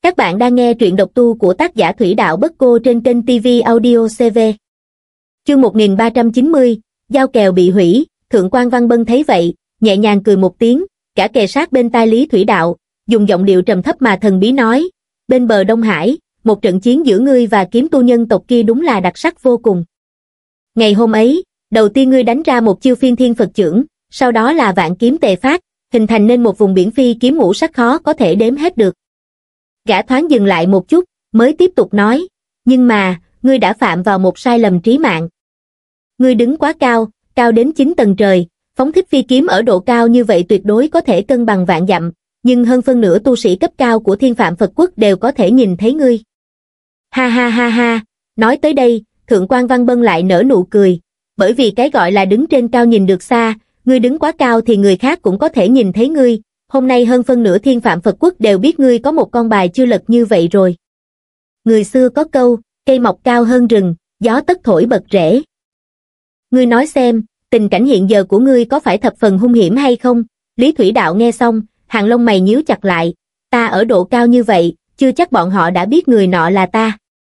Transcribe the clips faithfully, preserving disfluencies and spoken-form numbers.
Các bạn đang nghe truyện độc tu của tác giả Thủy Đạo Bất Cô trên kênh ti vi Audio xê vê. Chương một nghìn ba trăm chín mươi, giao kèo bị hủy. Thượng quan Văn Bân thấy vậy, nhẹ nhàng cười một tiếng, cả kề sát bên tai Lý Thủy Đạo, dùng giọng điệu trầm thấp mà thần bí nói, bên bờ Đông Hải, một trận chiến giữa ngươi và kiếm tu nhân tộc kia đúng là đặc sắc vô cùng. Ngày hôm ấy, đầu tiên ngươi đánh ra một chiêu phiên thiên Phật chưởng, sau đó là vạn kiếm tề phát, hình thành nên một vùng biển phi kiếm ngũ sắc khó có thể đếm hết được. Gã thoáng dừng lại một chút, mới tiếp tục nói, nhưng mà, ngươi đã phạm vào một sai lầm trí mạng. Ngươi đứng quá cao, cao đến chín tầng trời, phóng thích phi kiếm ở độ cao như vậy tuyệt đối có thể cân bằng vạn dặm, nhưng hơn phân nửa tu sĩ cấp cao của Thiên Phạm Phật Quốc đều có thể nhìn thấy ngươi. Ha ha ha ha, nói tới đây, Thượng quan Văn Bân lại nở nụ cười, bởi vì cái gọi là đứng trên cao nhìn được xa, ngươi đứng quá cao thì người khác cũng có thể nhìn thấy ngươi. Hôm nay hơn phân nửa Thiên Phạm Phật Quốc đều biết ngươi có một con bài chưa lật như vậy rồi. Người xưa có câu, cây mọc cao hơn rừng, gió tất thổi bật rễ. Ngươi nói xem, tình cảnh hiện giờ của ngươi có phải thập phần hung hiểm hay không? Lý Thủy Đạo nghe xong, hàng lông mày nhíu chặt lại, ta ở độ cao như vậy, chưa chắc bọn họ đã biết người nọ là ta.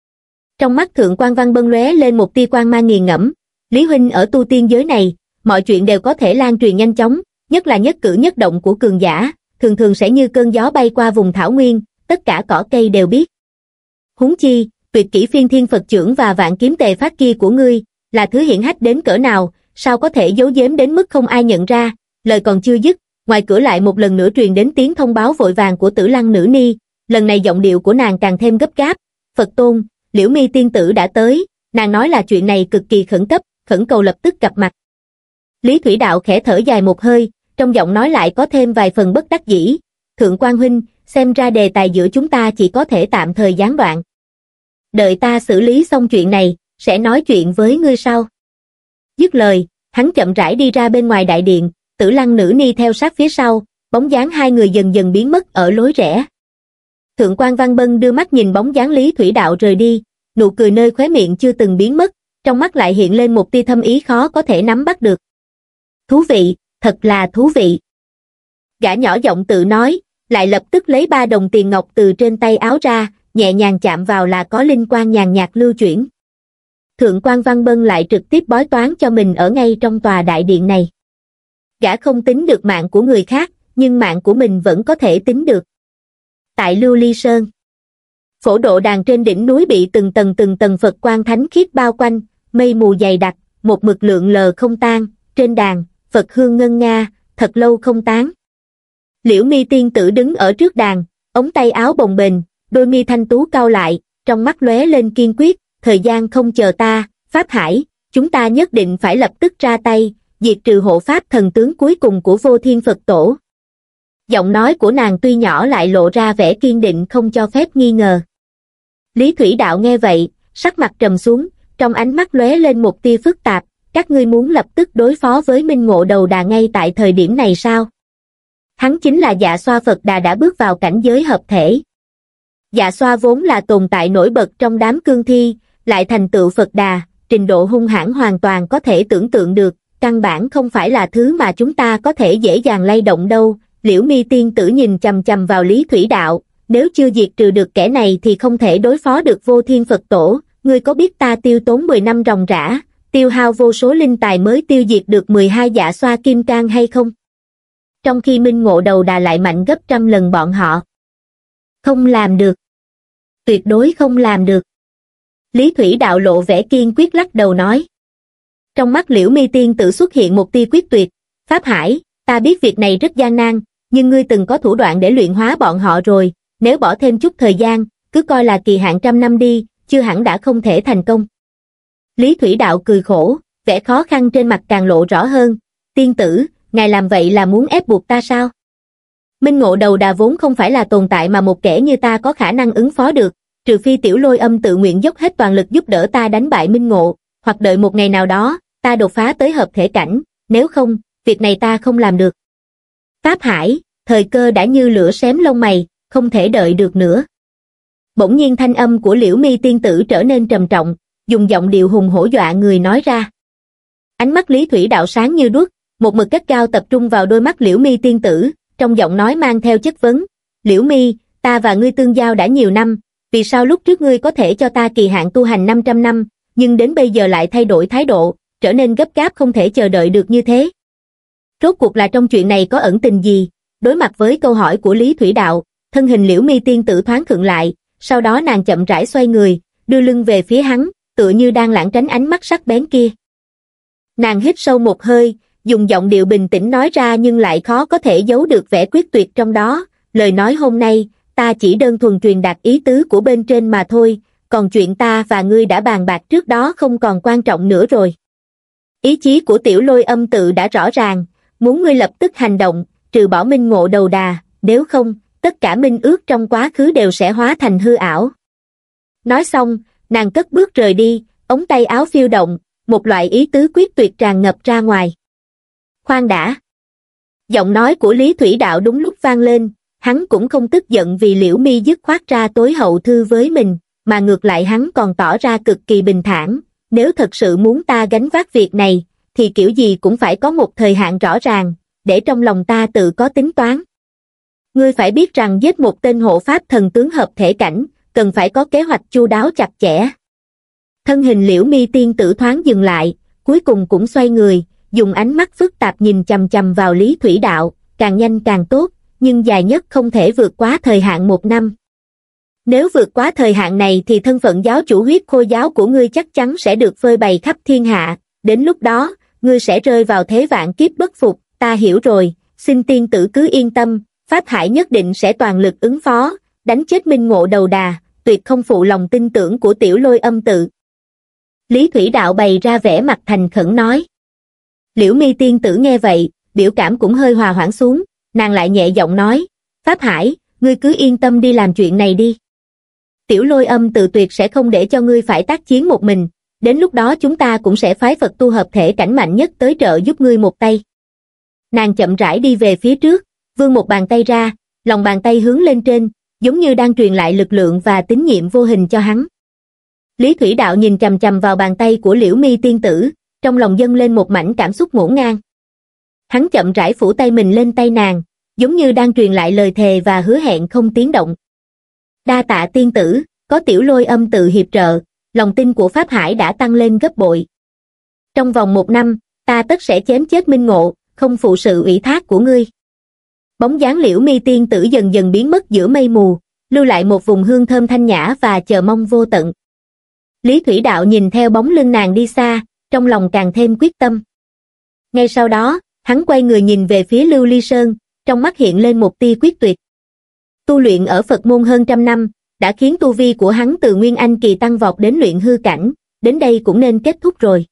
Trong mắt Thượng quan Văn Bân lóe lên một tia quang mang nghiền ngẫm, Lý huynh ở tu tiên giới này, mọi chuyện đều có thể lan truyền nhanh chóng, nhất là nhất cử nhất động của cường giả, thường thường sẽ như cơn gió bay qua vùng thảo nguyên, tất cả cỏ cây đều biết. Huống chi, tuyệt kỹ phiên thiên Phật chưởng và vạn kiếm tề phát kia của ngươi, là thứ hiển hách đến cỡ nào, sao có thể giấu giếm đến mức không ai nhận ra. Lời còn chưa dứt, ngoài cửa lại một lần nữa truyền đến tiếng thông báo vội vàng của Tử Lăng nữ ni, lần này giọng điệu của nàng càng thêm gấp gáp, Phật tôn, Liễu Mi tiên tử đã tới, nàng nói là chuyện này cực kỳ khẩn cấp, khẩn cầu lập tức gặp mặt. Lý Thủy Đạo khẽ thở dài một hơi, trong giọng nói lại có thêm vài phần bất đắc dĩ, Thượng quan huynh, xem ra đề tài giữa chúng ta chỉ có thể tạm thời gián đoạn. Đợi ta xử lý xong chuyện này, sẽ nói chuyện với ngươi sau. Dứt lời, hắn chậm rãi đi ra bên ngoài đại điện, Tử Lăng nữ ni theo sát phía sau, bóng dáng hai người dần dần biến mất ở lối rẽ. Thượng quan Văn Bân đưa mắt nhìn bóng dáng Lý Thủy Đạo rời đi, nụ cười nơi khóe miệng chưa từng biến mất, trong mắt lại hiện lên một tia thâm ý khó có thể nắm bắt được. Thú vị, thật là thú vị. Gã nhỏ giọng tự nói, lại lập tức lấy ba đồng tiền ngọc từ trên tay áo ra, nhẹ nhàng chạm vào là có linh quang nhàn nhạt lưu chuyển. Thượng quan Văn Bân lại trực tiếp bói toán cho mình ở ngay trong tòa đại điện này. Gã không tính được mạng của người khác, nhưng mạng của mình vẫn có thể tính được. Tại Lưu Ly Sơn, phổ độ đàn trên đỉnh núi bị từng tầng từng tầng Phật quang thánh khiết bao quanh, mây mù dày đặc, một mực lượn lờ không tan, trên đàn, Phật hương ngân nga, thật lâu không tán. Liễu Mi tiên tử đứng ở trước đàn, ống tay áo bồng bềnh, đôi mi thanh tú cau lại, trong mắt lóe lên kiên quyết, thời gian không chờ ta, Pháp Hải, chúng ta nhất định phải lập tức ra tay, diệt trừ hộ pháp thần tướng cuối cùng của Vô Thiên Phật Tổ. Giọng nói của nàng tuy nhỏ lại lộ ra vẻ kiên định không cho phép nghi ngờ. Lý Thủy Đạo nghe vậy, sắc mặt trầm xuống, trong ánh mắt lóe lên một tia phức tạp, các ngươi muốn lập tức đối phó với Minh Ngộ Đầu Đà ngay tại thời điểm này sao? Hắn chính là Dạ Xoa Phật Đà đã bước vào cảnh giới hợp thể. Dạ Xoa vốn là tồn tại nổi bật trong đám cương thi, lại thành tựu Phật Đà, trình độ hung hãn hoàn toàn có thể tưởng tượng được, căn bản không phải là thứ mà chúng ta có thể dễ dàng lay động đâu. Liễu Mi tiên tử nhìn chằm chằm vào Lý Thủy Đạo, nếu chưa diệt trừ được kẻ này thì không thể đối phó được Vô Thiên Phật Tổ, ngươi có biết ta tiêu tốn mười năm ròng rã, tiêu hao vô số linh tài mới tiêu diệt được mười hai Dạ Xoa kim cang hay không? Trong khi Minh Ngộ Đầu Đà lại mạnh gấp trăm lần bọn họ. Không làm được. Tuyệt đối không làm được. Lý Thủy Đạo lộ vẻ kiên quyết lắc đầu nói. Trong mắt Liễu Mi tiên tử xuất hiện một tia quyết tuyệt, Pháp Hải, ta biết việc này rất gian nan, nhưng ngươi từng có thủ đoạn để luyện hóa bọn họ rồi, nếu bỏ thêm chút thời gian, cứ coi là kỳ hạn trăm năm đi, chưa hẳn đã không thể thành công. Lý Thủy Đạo cười khổ, vẻ khó khăn trên mặt càng lộ rõ hơn, tiên tử, ngài làm vậy là muốn ép buộc ta sao? Minh Ngộ Đầu Đà vốn không phải là tồn tại mà một kẻ như ta có khả năng ứng phó được, trừ phi Tiểu Lôi Âm tự nguyện dốc hết toàn lực giúp đỡ ta đánh bại Minh Ngộ, hoặc đợi một ngày nào đó, ta đột phá tới hợp thể cảnh, nếu không, việc này ta không làm được. Pháp Hải, thời cơ đã như lửa xém lông mày, không thể đợi được nữa. Bỗng nhiên thanh âm của Liễu Mi tiên tử trở nên trầm trọng, dùng giọng điệu hùng hổ dọa người nói ra. Ánh mắt Lý Thủy Đạo sáng như đuốc, một mực gắt gao tập trung vào đôi mắt Liễu Mi tiên tử, trong giọng nói mang theo chất vấn. Liễu Mi, ta và ngươi tương giao đã nhiều năm, vì sao lúc trước ngươi có thể cho ta kỳ hạn tu hành năm trăm năm, nhưng đến bây giờ lại thay đổi thái độ, trở nên gấp gáp không thể chờ đợi được như thế? Rốt cuộc là trong chuyện này có ẩn tình gì? Đối mặt với câu hỏi của Lý Thủy Đạo, thân hình Liễu Mi tiên tử thoáng khựng lại, sau đó nàng chậm rãi xoay người, đưa lưng về phía hắn, tựa như đang lảng tránh ánh mắt sắc bén kia. Nàng hít sâu một hơi, dùng giọng điệu bình tĩnh nói ra nhưng lại khó có thể giấu được vẻ quyết tuyệt trong đó, lời nói hôm nay, ta chỉ đơn thuần truyền đạt ý tứ của bên trên mà thôi, còn chuyện ta và ngươi đã bàn bạc trước đó không còn quan trọng nữa rồi. Ý chí của Tiểu Lôi Âm tự đã rõ ràng, muốn ngươi lập tức hành động, trừ bỏ minh ngộ đầu đà, nếu không, tất cả minh ước trong quá khứ đều sẽ hóa thành hư ảo. Nói xong, nàng cất bước rời đi, ống tay áo phiêu động, một loại ý tứ quyết tuyệt tràn ngập ra ngoài. Khoan đã. Giọng nói của Lý Thủy Đạo đúng lúc vang lên, hắn cũng không tức giận vì Liễu Mi dứt khoát ra tối hậu thư với mình, mà ngược lại hắn còn tỏ ra cực kỳ bình thản, nếu thật sự muốn ta gánh vác việc này, thì kiểu gì cũng phải có một thời hạn rõ ràng, để trong lòng ta tự có tính toán. Ngươi phải biết rằng giết một tên hộ pháp thần tướng hợp thể cảnh, cần phải có kế hoạch chu đáo chặt chẽ. Thân hình Liễu Mi tiên tử thoáng dừng lại, cuối cùng cũng xoay người, dùng ánh mắt phức tạp nhìn chằm chằm vào Lý Thủy Đạo, càng nhanh càng tốt, nhưng dài nhất không thể vượt quá thời hạn một năm. Nếu vượt quá thời hạn này thì thân phận giáo chủ huyết khôi giáo của ngươi chắc chắn sẽ được phơi bày khắp thiên hạ, đến lúc đó, ngươi sẽ rơi vào thế vạn kiếp bất phục, ta hiểu rồi, xin tiên tử cứ yên tâm, Pháp Hải nhất định sẽ toàn lực ứng phó, đánh chết minh ngộ đầu đà, tuyệt không phụ lòng tin tưởng của Tiểu Lôi Âm tự. Lý Thủy Đạo bày ra vẻ mặt thành khẩn nói. Liễu Mi tiên tử nghe vậy, biểu cảm cũng hơi hòa hoãn xuống, nàng lại nhẹ giọng nói, Pháp Hải, ngươi cứ yên tâm đi làm chuyện này đi. Tiểu Lôi Âm tự tuyệt sẽ không để cho ngươi phải tác chiến một mình, đến lúc đó chúng ta cũng sẽ phái Phật tu hợp thể cảnh mạnh nhất tới trợ giúp ngươi một tay. Nàng chậm rãi đi về phía trước, vươn một bàn tay ra, lòng bàn tay hướng lên trên, giống như đang truyền lại lực lượng và tín nhiệm vô hình cho hắn. Lý Thủy Đạo nhìn chằm chằm vào bàn tay của Liễu Mi tiên tử, trong lòng dâng lên một mảnh cảm xúc ngổn ngang. Hắn chậm rãi phủ tay mình lên tay nàng, giống như đang truyền lại lời thề và hứa hẹn không tiếng động. Đa tạ tiên tử, có Tiểu Lôi Âm tự hiệp trợ, lòng tin của Pháp Hải đã tăng lên gấp bội. Trong vòng một năm, ta tất sẽ chém chết minh ngộ, không phụ sự ủy thác của ngươi. Bóng dáng Liễu Mi tiên tử dần dần biến mất giữa mây mù, lưu lại một vùng hương thơm thanh nhã và chờ mong vô tận. Lý Thủy Đạo nhìn theo bóng lưng nàng đi xa, trong lòng càng thêm quyết tâm. Ngay sau đó, hắn quay người nhìn về phía Lưu Ly Sơn, trong mắt hiện lên một tia quyết tuyệt. Tu luyện ở Phật môn hơn trăm năm, đã khiến tu vi của hắn từ Nguyên Anh kỳ tăng vọt đến luyện hư cảnh, đến đây cũng nên kết thúc rồi.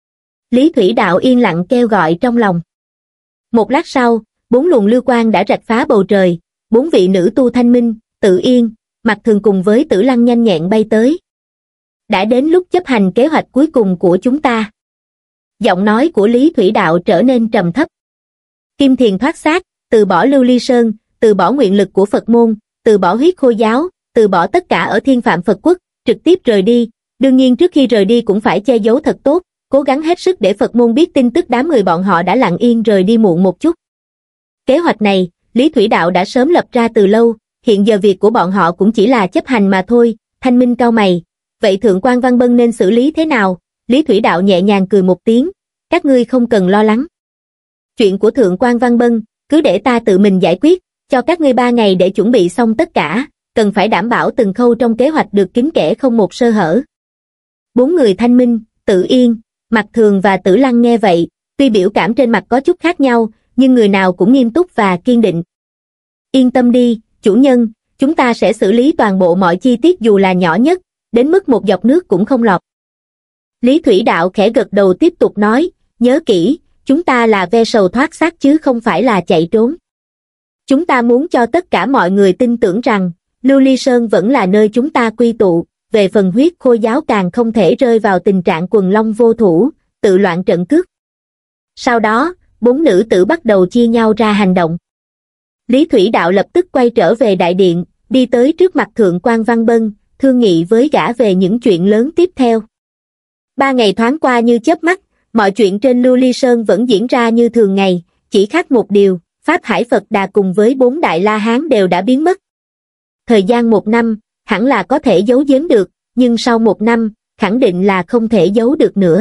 Lý Thủy Đạo yên lặng kêu gọi trong lòng. Một lát sau, bốn luồng lưu quang đã rạch phá bầu trời, bốn vị nữ tu Thanh Minh, Tự Yên, Mặc Thường cùng với Tử Lăng nhanh nhẹn bay tới. Đã đến lúc chấp hành kế hoạch cuối cùng của chúng ta. Giọng nói của Lý Thủy Đạo trở nên trầm thấp. Kim Thiền thoát xác, từ bỏ Lưu Ly Sơn, từ bỏ nguyện lực của Phật môn, từ bỏ huyết khôi giáo, từ bỏ tất cả ở Thiên Phạm Phật Quốc, trực tiếp rời đi. Đương nhiên trước khi rời đi cũng phải che giấu thật tốt, cố gắng hết sức để Phật môn biết tin tức đám người bọn họ đã lặng yên rời đi muộn một chút. Kế hoạch này, Lý Thủy Đạo đã sớm lập ra từ lâu, hiện giờ việc của bọn họ cũng chỉ là chấp hành mà thôi. Thanh Minh cau mày, vậy Thượng quan Văn Bân nên xử lý thế nào? Lý Thủy Đạo nhẹ nhàng cười một tiếng, các ngươi không cần lo lắng. Chuyện của Thượng quan Văn Bân, cứ để ta tự mình giải quyết, cho các ngươi ba ngày để chuẩn bị xong tất cả, cần phải đảm bảo từng khâu trong kế hoạch được kín kẽ không một sơ hở. Bốn người Thanh Minh, Tự Yên, Mặc Thường và Tử Lăng nghe vậy, tuy biểu cảm trên mặt có chút khác nhau, nhưng người nào cũng nghiêm túc và kiên định. Yên tâm đi, chủ nhân, chúng ta sẽ xử lý toàn bộ mọi chi tiết dù là nhỏ nhất, đến mức một giọt nước cũng không lọt. Lý Thủy Đạo khẽ gật đầu tiếp tục nói, nhớ kỹ, chúng ta là ve sầu thoát xác chứ không phải là chạy trốn. Chúng ta muốn cho tất cả mọi người tin tưởng rằng, Lưu Ly Sơn vẫn là nơi chúng ta quy tụ, về phần huyết khôi giáo càng không thể rơi vào tình trạng quần long vô thủ, tự loạn trận cước. Sau đó, bốn nữ tử bắt đầu chia nhau ra hành động. Lý Thủy Đạo lập tức quay trở về đại điện, đi tới trước mặt Thượng quan Văn Bân, thương nghị với gã về những chuyện lớn tiếp theo. Ba ngày thoáng qua như chớp mắt, mọi chuyện trên Lưu Ly Sơn vẫn diễn ra như thường ngày, chỉ khác một điều, Pháp Hải Phật Đà cùng với bốn đại La Hán đều đã biến mất. thời gian một năm, hẳn là có thể giấu giếm được, nhưng sau một năm, khẳng định là không thể giấu được nữa.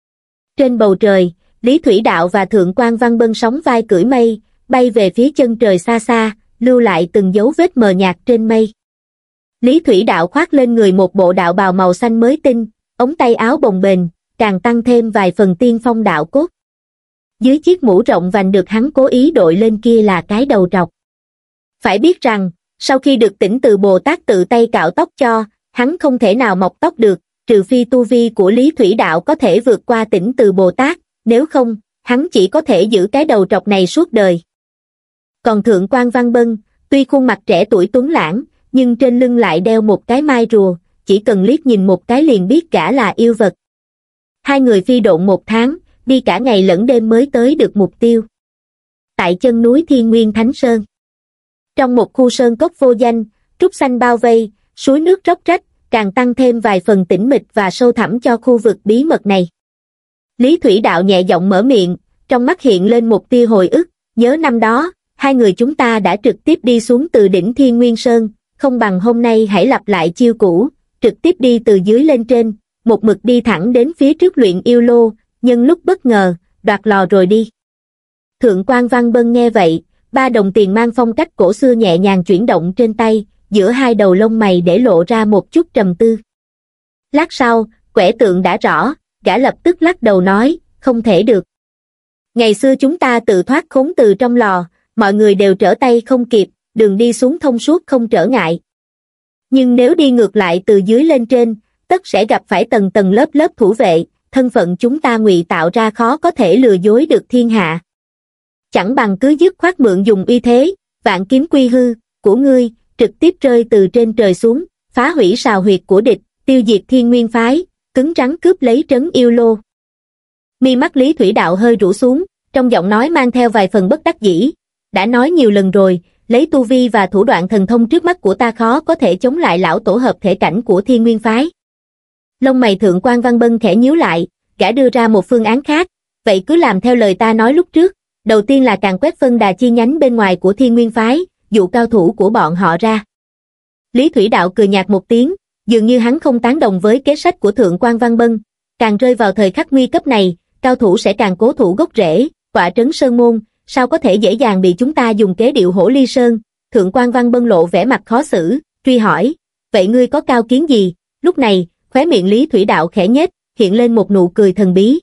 Trên bầu trời, Lý Thủy Đạo và Thượng quan Văn Bân sóng vai cưỡi mây, bay về phía chân trời xa xa, lưu lại từng dấu vết mờ nhạt trên mây. Lý Thủy Đạo khoác lên người một bộ đạo bào màu xanh mới tinh, ống tay áo bồng bềnh, càng tăng thêm vài phần tiên phong đạo cốt. Dưới chiếc mũ rộng vành được hắn cố ý đội lên kia là cái đầu trọc. Phải biết rằng, sau khi được Tỉnh Từ Bồ Tát tự tay cạo tóc cho, hắn không thể nào mọc tóc được, trừ phi tu vi của Lý Thủy Đạo có thể vượt qua Tỉnh Từ Bồ Tát, nếu không, hắn chỉ có thể giữ cái đầu trọc này suốt đời. Còn Thượng quan Văn Bân, tuy khuôn mặt trẻ tuổi tuấn lãng, nhưng trên lưng lại đeo một cái mai rùa, chỉ cần liếc nhìn một cái liền biết gã là yêu vật. Hai người phi độn một tháng, đi cả ngày lẫn đêm mới tới được mục tiêu. Tại chân núi Thiên Nguyên Thánh Sơn. Trong một khu sơn cốc vô danh, trúc xanh bao vây, suối nước róc rách, càng tăng thêm vài phần tĩnh mịch và sâu thẳm cho khu vực bí mật này. Lý Thủy Đạo nhẹ giọng mở miệng, trong mắt hiện lên một tia hồi ức, nhớ năm đó, hai người chúng ta đã trực tiếp đi xuống từ đỉnh Thiên Nguyên Sơn, không bằng hôm nay hãy lặp lại chiêu cũ, trực tiếp đi từ dưới lên trên, một mực đi thẳng đến phía trước luyện yêu lô, nhân lúc bất ngờ, đoạt lò rồi đi. Thượng quan Văn Bân nghe vậy, ba đồng tiền mang phong cách cổ xưa nhẹ nhàng chuyển động trên tay, giữa hai đầu lông mày để lộ ra một chút trầm tư. Lát sau, quẻ tượng đã rõ, gã lập tức lắc đầu nói, không thể được. Ngày xưa chúng ta tự thoát khốn từ trong lò, mọi người đều trở tay không kịp, đường đi xuống thông suốt không trở ngại. Nhưng nếu đi ngược lại từ dưới lên trên, tất sẽ gặp phải tầng tầng lớp lớp thủ vệ, thân phận chúng ta ngụy tạo ra khó có thể lừa dối được thiên hạ. Chẳng bằng cứ dứt khoát mượn dùng uy thế, vạn kiếm quy hư, của ngươi, trực tiếp rơi từ trên trời xuống, phá hủy sào huyệt của địch, tiêu diệt Thiên Nguyên phái, cứng rắn cướp lấy trấn yêu lô. Mi mắt Lý Thủy Đạo hơi rũ xuống, trong giọng nói mang theo vài phần bất đắc dĩ, đã nói nhiều lần rồi, lấy tu vi và thủ đoạn thần thông trước mắt của ta khó có thể chống lại lão tổ hợp thể cảnh của Thiên Nguyên phái. Lông mày Thượng quan Văn Bân khẽ nhíu lại, gã đưa ra một phương án khác, vậy cứ làm theo lời ta nói lúc trước, đầu tiên là càn quét phân đà chi nhánh bên ngoài của Thiên Nguyên phái, dụ cao thủ của bọn họ ra. Lý Thủy Đạo cười nhạt một tiếng, dường như hắn không tán đồng với kế sách của Thượng quan Văn Bân, càng rơi vào thời khắc nguy cấp này, cao thủ sẽ càng cố thủ gốc rễ, tọa trấn sơn môn, sao có thể dễ dàng bị chúng ta dùng kế điệu hổ ly sơn. Thượng quan Văn Bân lộ vẻ mặt khó xử, truy hỏi, vậy ngươi có cao kiến gì? Lúc này, khóe miệng Lý Thủy Đạo khẽ nhếch, hiện lên một nụ cười thần bí.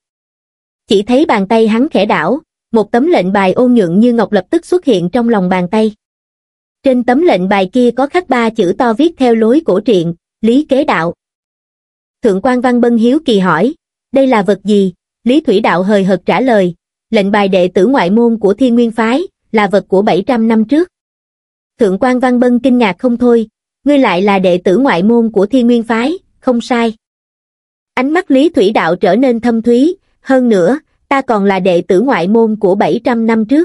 Chỉ thấy bàn tay hắn khẽ đảo, một tấm lệnh bài ôn nhuận như ngọc lập tức xuất hiện trong lòng bàn tay. Trên tấm lệnh bài kia có khắc ba chữ to viết theo lối cổ truyện, Lý Kế Đạo. Thượng quan Văn Bân hiếu kỳ hỏi, đây là vật gì? Lý Thủy Đạo hời hợt trả lời, lệnh bài đệ tử ngoại môn của Thiên Nguyên phái, là vật của bảy trăm năm trước. Thượng quan Văn Bân kinh ngạc không thôi, ngươi lại là đệ tử ngoại môn của Thiên Nguyên phái, không sai. Ánh mắt Lý Thủy Đạo trở nên thâm thúy, hơn nữa, ta còn là đệ tử ngoại môn của bảy trăm năm trước.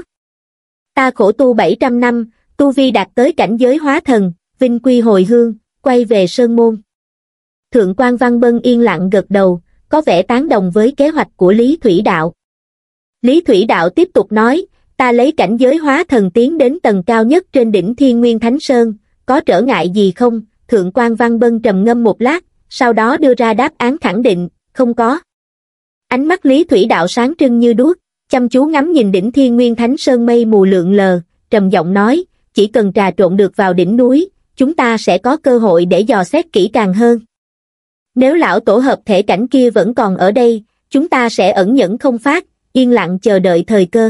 Ta khổ tu bảy trăm năm, tu vi đạt tới cảnh giới hóa thần, vinh quy hồi hương, quay về sơn môn. Thượng quan Văn Bân yên lặng gật đầu, có vẻ tán đồng với kế hoạch của Lý Thủy Đạo. Lý Thủy Đạo tiếp tục nói, ta lấy cảnh giới hóa thần tiến đến tầng cao nhất trên đỉnh Thiên Nguyên Thánh Sơn, có trở ngại gì không? Thượng quan Văn Bân trầm ngâm một lát, sau đó đưa ra đáp án khẳng định, không có. Ánh mắt Lý Thủy Đạo sáng trưng như đuốc, chăm chú ngắm nhìn đỉnh Thiên Nguyên Thánh Sơn mây mù lượn lờ, trầm giọng nói, chỉ cần trà trộn được vào đỉnh núi, chúng ta sẽ có cơ hội để dò xét kỹ càng hơn. Nếu lão tổ hợp thể cảnh kia vẫn còn ở đây, chúng ta sẽ ẩn nhẫn không phát, yên lặng chờ đợi thời cơ.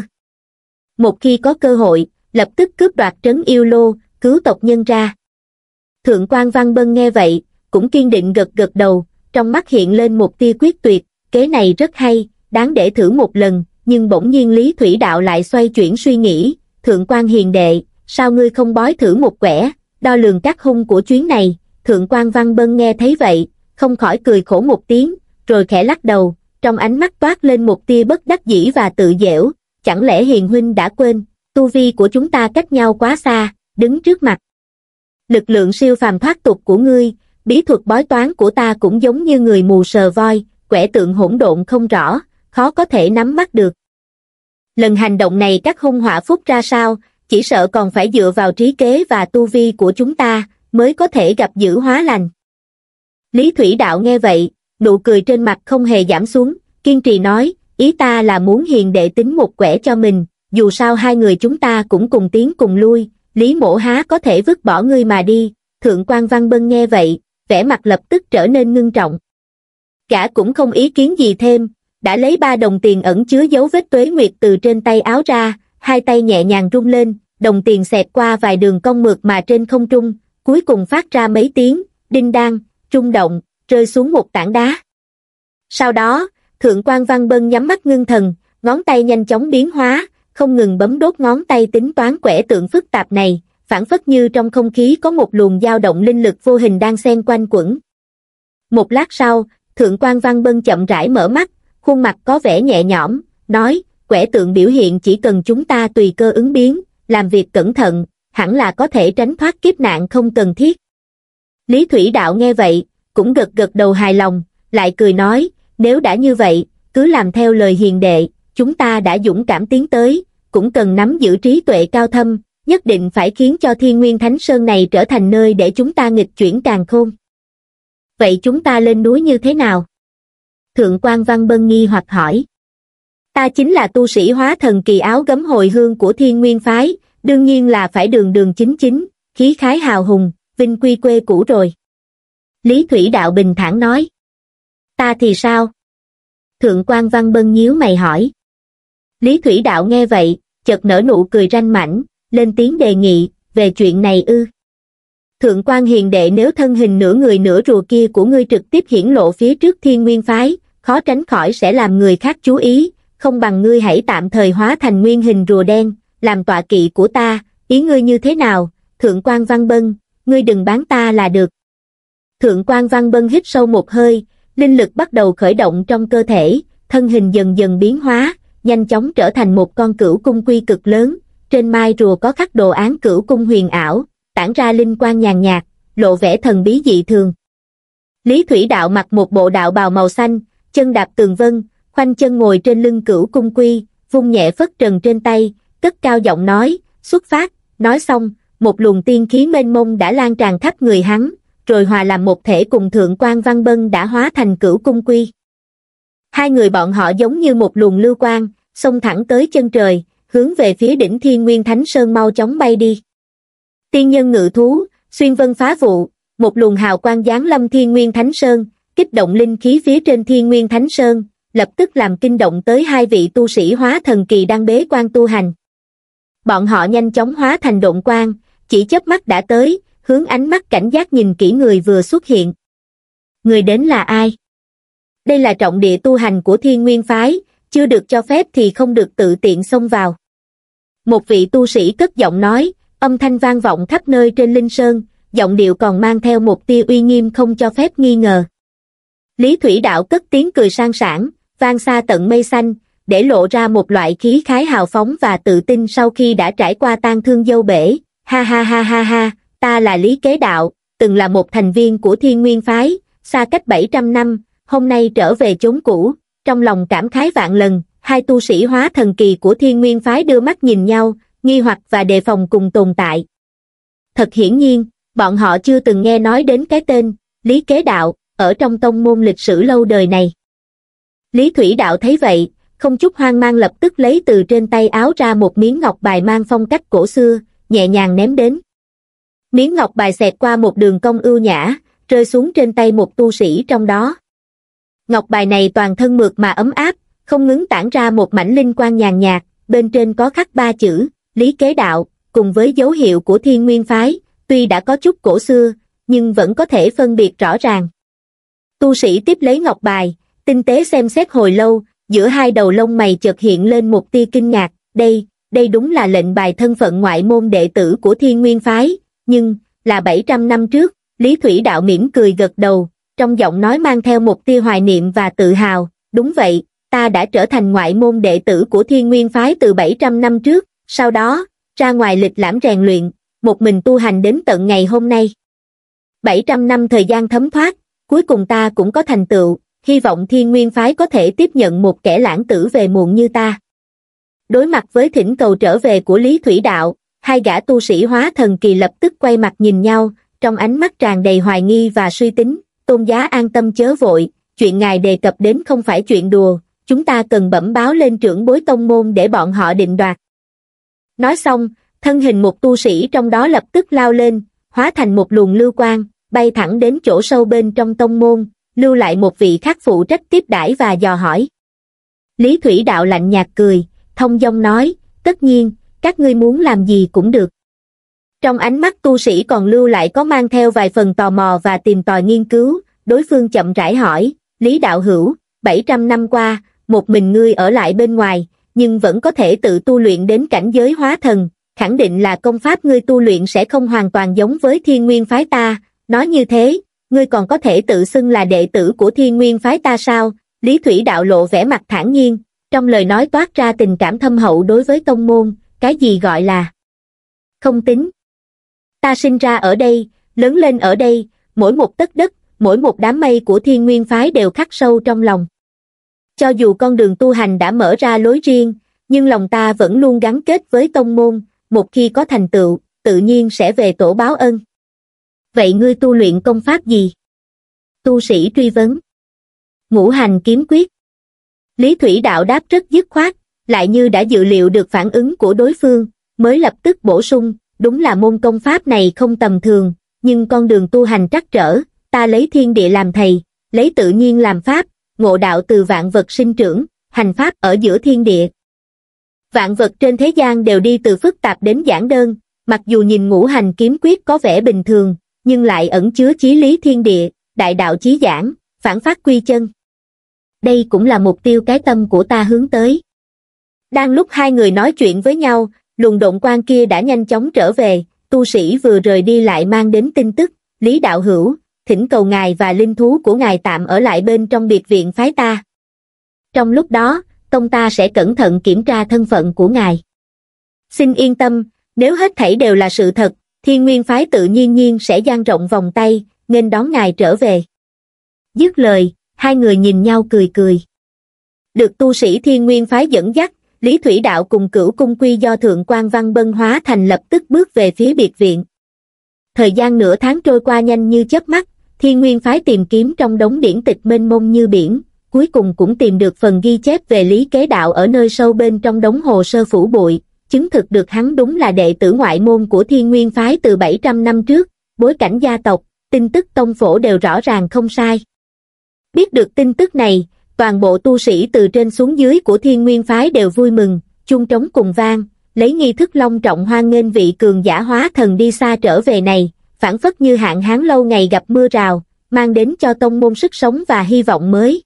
Một khi có cơ hội, lập tức cướp đoạt trấn yêu lô, cứu tộc nhân ra. Thượng quan Văn Bân nghe vậy, cũng kiên định gật gật đầu, trong mắt hiện lên một tia quyết tuyệt, kế này rất hay, đáng để thử một lần, nhưng bỗng nhiên Lý Thủy Đạo lại xoay chuyển suy nghĩ, Thượng quan hiền đệ, sao ngươi không bói thử một quẻ, đo lường các hung của chuyến này? Thượng quan Văn Bân nghe thấy vậy, không khỏi cười khổ một tiếng, rồi khẽ lắc đầu, trong ánh mắt toát lên một tia bất đắc dĩ và tự dễu, chẳng lẽ hiền huynh đã quên, tu vi của chúng ta cách nhau quá xa, đứng trước mặt. Lực lượng siêu phàm thoát tục của ngươi, bí thuật bói toán của ta cũng giống như người mù sờ voi, quẻ tượng hỗn độn không rõ, khó có thể nắm bắt được. Lần hành động này các hung họa phúc ra sao, chỉ sợ còn phải dựa vào trí kế và tu vi của chúng ta, mới có thể gặp dữ hóa lành. Lý Thủy Đạo nghe vậy, nụ cười trên mặt không hề giảm xuống, kiên trì nói, ý ta là muốn hiền đệ tính một quẻ cho mình, dù sao hai người chúng ta cũng cùng tiến cùng lui, Lý mỗ há có thể vứt bỏ ngươi mà đi. Thượng quan Văn Bân nghe vậy, vẻ mặt lập tức trở nên ngưng trọng. Gã cũng không ý kiến gì thêm, đã lấy ba đồng tiền ẩn chứa dấu vết tuế nguyệt từ trên tay áo ra, hai tay nhẹ nhàng rung lên, đồng tiền xẹt qua vài đường cong mượt mà trên không trung, cuối cùng phát ra mấy tiếng, đinh đan, rung động, rơi xuống một tảng đá. Sau đó, Thượng quan Văn Bân nhắm mắt ngưng thần, ngón tay nhanh chóng biến hóa, không ngừng bấm đốt ngón tay tính toán quẻ tượng phức tạp này, phản phất như trong không khí có một luồng dao động linh lực vô hình đang xen quanh quẩn. Một lát sau, Thượng quan Văn Bân chậm rãi mở mắt, khuôn mặt có vẻ nhẹ nhõm, nói, quẻ tượng biểu hiện chỉ cần chúng ta tùy cơ ứng biến, làm việc cẩn thận, hẳn là có thể tránh thoát kiếp nạn không cần thiết. Lý Thủy Đạo nghe vậy, cũng gật gật đầu hài lòng, lại cười nói, nếu đã như vậy, cứ làm theo lời hiền đệ, chúng ta đã dũng cảm tiến tới, cũng cần nắm giữ trí tuệ cao thâm, nhất định phải khiến cho Thiên Nguyên Thánh Sơn này trở thành nơi để chúng ta nghịch chuyển càn khôn. Vậy chúng ta lên núi như thế nào? Thượng quan Văn Bân nghi hoặc hỏi. Ta chính là tu sĩ hóa thần kỳ áo gấm hồi hương của Thiên Nguyên Phái, đương nhiên là phải đường đường chính chính, khí khái hào hùng, vinh quy quê cũ rồi. Lý Thủy Đạo bình thản nói. Ta thì sao? Thượng quan Văn Bân nhíu mày hỏi. Lý Thủy Đạo nghe vậy, chợt nở nụ cười ranh mãnh, lên tiếng đề nghị, về chuyện này ư. Thượng quan hiền đệ, nếu thân hình nửa người nửa rùa kia của ngươi trực tiếp hiển lộ phía trước Thiên Nguyên Phái, khó tránh khỏi sẽ làm người khác chú ý, không bằng ngươi hãy tạm thời hóa thành nguyên hình rùa đen, làm tọa kỵ của ta, ý ngươi như thế nào? Thượng quan Văn Bân, ngươi đừng bán ta là được. Thượng quan Văn Bân hít sâu một hơi, linh lực bắt đầu khởi động trong cơ thể, thân hình dần dần biến hóa, nhanh chóng trở thành một con cửu cung quy cực lớn, trên mai rùa có khắc đồ án cửu cung huyền ảo, tản ra linh quang nhàn nhạt, lộ vẻ thần bí dị thường. Lý Thủy Đạo mặc một bộ đạo bào màu xanh, chân đạp tường vân, khoanh chân ngồi trên lưng cửu cung quy, vung nhẹ phất trần trên tay, cất cao giọng nói, xuất phát. Nói xong, một luồng tiên khí mênh mông đã lan tràn khắp người hắn, rồi hòa làm một thể cùng Thượng quan Văn Bân đã hóa thành cửu cung quy. Hai người bọn họ giống như một luồng lưu quang, xông thẳng tới chân trời, hướng về phía đỉnh Thiên Nguyên Thánh Sơn mau chóng bay đi. Tiên nhân ngự thú, xuyên vân phá vụ, một luồng hào quang giáng lâm Thiên Nguyên Thánh Sơn, kích động linh khí phía trên Thiên Nguyên Thánh Sơn, lập tức làm kinh động tới hai vị tu sĩ hóa thần kỳ đang bế quan tu hành. Bọn họ nhanh chóng hóa thành độn quang, chỉ chớp mắt đã tới, hướng ánh mắt cảnh giác nhìn kỹ người vừa xuất hiện. Người đến là ai? Đây là trọng địa tu hành của Thiên Nguyên Phái, chưa được cho phép thì không được tự tiện xông vào. Một vị tu sĩ cất giọng nói, âm thanh vang vọng khắp nơi trên Linh Sơn, giọng điệu còn mang theo một tia uy nghiêm không cho phép nghi ngờ. Lý Thủy Đạo cất tiếng cười sang sảng, vang xa tận mây xanh, để lộ ra một loại khí khái hào phóng và tự tin sau khi đã trải qua tang thương dâu bể. Ha ha ha ha ha, ta là Lý Kế Đạo, từng là một thành viên của Thiên Nguyên Phái, xa cách bảy trăm năm, hôm nay trở về chốn cũ, trong lòng cảm khái vạn lần. Hai tu sĩ hóa thần kỳ của Thiên Nguyên Phái đưa mắt nhìn nhau, nghi hoặc và đề phòng cùng tồn tại. Thật hiển nhiên, bọn họ chưa từng nghe nói đến cái tên Lý Kế Đạo ở trong tông môn lịch sử lâu đời này. Lý Thủy Đạo thấy vậy, không chút hoang mang lập tức lấy từ trên tay áo ra một miếng ngọc bài mang phong cách cổ xưa, nhẹ nhàng ném đến. Miếng ngọc bài xẹt qua một đường cong ưu nhã, rơi xuống trên tay một tu sĩ trong đó. Ngọc bài này toàn thân mượt mà ấm áp, không ngừng tản ra một mảnh linh quang nhàn nhạt, bên trên có khắc ba chữ Lý Kế Đạo, cùng với dấu hiệu của Thiên Nguyên Phái, tuy đã có chút cổ xưa, nhưng vẫn có thể phân biệt rõ ràng. Tu sĩ tiếp lấy ngọc bài, tinh tế xem xét hồi lâu, giữa hai đầu lông mày chợt hiện lên một tia kinh ngạc, đây, đây đúng là lệnh bài thân phận ngoại môn đệ tử của Thiên Nguyên Phái, nhưng, là bảy trăm năm trước. Lý Thủy Đạo mỉm cười gật đầu, trong giọng nói mang theo một tia hoài niệm và tự hào, đúng vậy, ta đã trở thành ngoại môn đệ tử của Thiên Nguyên Phái từ bảy trăm năm trước, sau đó, ra ngoài lịch lãm rèn luyện, một mình tu hành đến tận ngày hôm nay. bảy trăm năm thời gian thấm thoát, cuối cùng ta cũng có thành tựu, hy vọng Thiên Nguyên Phái có thể tiếp nhận một kẻ lãng tử về muộn như ta. Đối mặt với thỉnh cầu trở về của Lý Thủy Đạo, hai gã tu sĩ hóa thần kỳ lập tức quay mặt nhìn nhau, trong ánh mắt tràn đầy hoài nghi và suy tính. Tôn giá an tâm chớ vội, chuyện ngài đề cập đến không phải chuyện đùa, chúng ta cần bẩm báo lên trưởng bối tông môn để bọn họ định đoạt. Nói xong, thân hình một tu sĩ trong đó lập tức lao lên, hóa thành một luồng lưu quang, bay thẳng đến chỗ sâu bên trong tông môn, lưu lại một vị khác phụ trách tiếp đãi và dò hỏi. Lý Thủy Đạo lạnh nhạt cười, thông dong nói, tất nhiên, các ngươi muốn làm gì cũng được. Trong ánh mắt tu sĩ còn lưu lại có mang theo vài phần tò mò và tìm tòi nghiên cứu, đối phương chậm rãi hỏi, Lý Đạo Hữu, bảy trăm năm qua, một mình ngươi ở lại bên ngoài, nhưng vẫn có thể tự tu luyện đến cảnh giới hóa thần, khẳng định là công pháp ngươi tu luyện sẽ không hoàn toàn giống với Thiên Nguyên phái ta, nói như thế, ngươi còn có thể tự xưng là đệ tử của Thiên Nguyên phái ta sao? Lý Thủy Đạo lộ vẻ mặt thản nhiên, trong lời nói toát ra tình cảm thâm hậu đối với tông môn, cái gì gọi là không tính. Ta sinh ra ở đây, lớn lên ở đây, mỗi một tấc đất, mỗi một đám mây của Thiên Nguyên phái đều khắc sâu trong lòng. Cho dù con đường tu hành đã mở ra lối riêng, nhưng lòng ta vẫn luôn gắn kết với tông môn, một khi có thành tựu, tự nhiên sẽ về tổ báo ân. Vậy ngươi tu luyện công pháp gì? Tu sĩ truy vấn. Ngũ hành kiếm quyết. Lý Thủy Đạo đáp rất dứt khoát, lại như đã dự liệu được phản ứng của đối phương, mới lập tức bổ sung, đúng là môn công pháp này không tầm thường, nhưng con đường tu hành trắc trở, ta lấy thiên địa làm thầy, lấy tự nhiên làm pháp, ngộ đạo từ vạn vật sinh trưởng, hành pháp ở giữa thiên địa. Vạn vật trên thế gian đều đi từ phức tạp đến giản đơn, mặc dù nhìn ngũ hành kiếm quyết có vẻ bình thường, nhưng lại ẩn chứa chí lý thiên địa, đại đạo chí giảng, phản phát quy chân. Đây cũng là mục tiêu cái tâm của ta hướng tới. Đang lúc hai người nói chuyện với nhau, luồng độn quang kia đã nhanh chóng trở về, tu sĩ vừa rời đi lại mang đến tin tức, Lý Đạo Hữu, thỉnh cầu ngài và linh thú của ngài tạm ở lại bên trong biệt viện phái ta. Trong lúc đó, tông ta sẽ cẩn thận kiểm tra thân phận của ngài. Xin yên tâm, nếu hết thảy đều là sự thật, Thiên Nguyên phái tự nhiên nhiên sẽ dang rộng vòng tay, nghênh đón ngài trở về. Dứt lời, hai người nhìn nhau cười cười. Được tu sĩ Thiên Nguyên phái dẫn dắt, Lý Thủy Đạo cùng Cửu Cung Quy do Thượng Quan Văn Bân hóa thành lập tức bước về phía biệt viện. Thời gian nửa tháng trôi qua nhanh như chớp mắt, Thiên Nguyên phái tìm kiếm trong đống điển tịch mênh mông như biển, cuối cùng cũng tìm được phần ghi chép về Lý Kế Đạo ở nơi sâu bên trong đống hồ sơ phủ bụi, chứng thực được hắn đúng là đệ tử ngoại môn của Thiên Nguyên phái từ bảy trăm năm trước, bối cảnh gia tộc, tin tức tông phổ đều rõ ràng không sai. Biết được tin tức này, toàn bộ tu sĩ từ trên xuống dưới của Thiên Nguyên phái đều vui mừng, chuông trống cùng vang, lấy nghi thức long trọng hoan nghênh vị cường giả hóa thần đi xa trở về này, phảng phất như hạn hán lâu ngày gặp mưa rào, mang đến cho tông môn sức sống và hy vọng mới.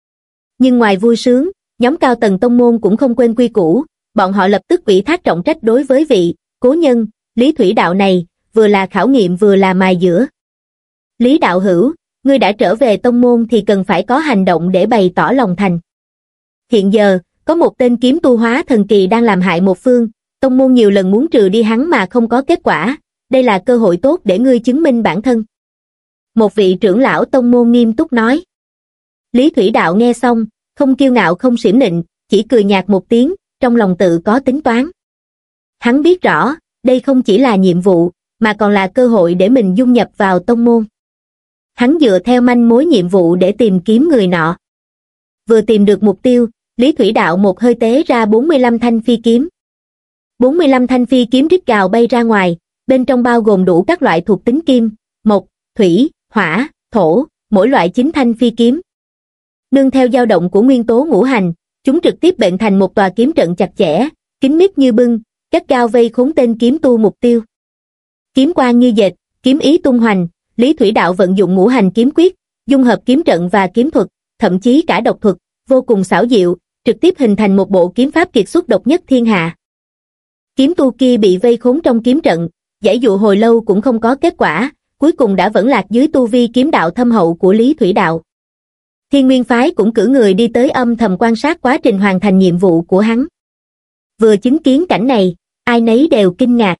Nhưng ngoài vui sướng, nhóm cao tầng tông môn cũng không quên quy củ, bọn họ lập tức ủy thác trọng trách đối với vị cố nhân Lý Thủy Đạo này, vừa là khảo nghiệm vừa là mài giũa. Lý Đạo Hữu, ngươi đã trở về tông môn thì cần phải có hành động để bày tỏ lòng thành. Hiện giờ, có một tên kiếm tu hóa thần kỳ đang làm hại một phương, tông môn nhiều lần muốn trừ đi hắn mà không có kết quả, đây là cơ hội tốt để ngươi chứng minh bản thân. Một vị trưởng lão tông môn nghiêm túc nói. Lý Thủy Đạo nghe xong, không kiêu ngạo không xiểm nịnh, chỉ cười nhạt một tiếng, trong lòng tự có tính toán. Hắn biết rõ, đây không chỉ là nhiệm vụ, mà còn là cơ hội để mình dung nhập vào tông môn. Hắn dựa theo manh mối nhiệm vụ để tìm kiếm người nọ. Vừa tìm được mục tiêu, Lý Thủy Đạo một hơi tế ra bốn mươi lăm thanh phi kiếm. bốn mươi lăm thanh phi kiếm rít gào bay ra ngoài, bên trong bao gồm đủ các loại thuộc tính kim, mộc, thủy, hỏa, thổ, mỗi loại chín thanh phi kiếm. Nương theo dao động của nguyên tố ngũ hành, chúng trực tiếp bệnh thành một tòa kiếm trận chặt chẽ, kín mít như bưng, gắt gao vây khốn tên kiếm tu mục tiêu. Kiếm quang như dệt, kiếm ý tung hoành, Lý Thủy Đạo vận dụng ngũ hành kiếm quyết, dung hợp kiếm trận và kiếm thuật, thậm chí cả độc thuật, vô cùng xảo diệu, trực tiếp hình thành một bộ kiếm pháp kiệt xuất độc nhất thiên hạ. Kiếm tu kia bị vây khốn trong kiếm trận, giãy dụ hồi lâu cũng không có kết quả, cuối cùng đã vẫn lạc dưới tu vi kiếm đạo thâm hậu của Lý Thủy Đạo. Thiên Nguyên phái cũng cử người đi tới âm thầm quan sát quá trình hoàn thành nhiệm vụ của hắn. Vừa chứng kiến cảnh này, ai nấy đều kinh ngạc.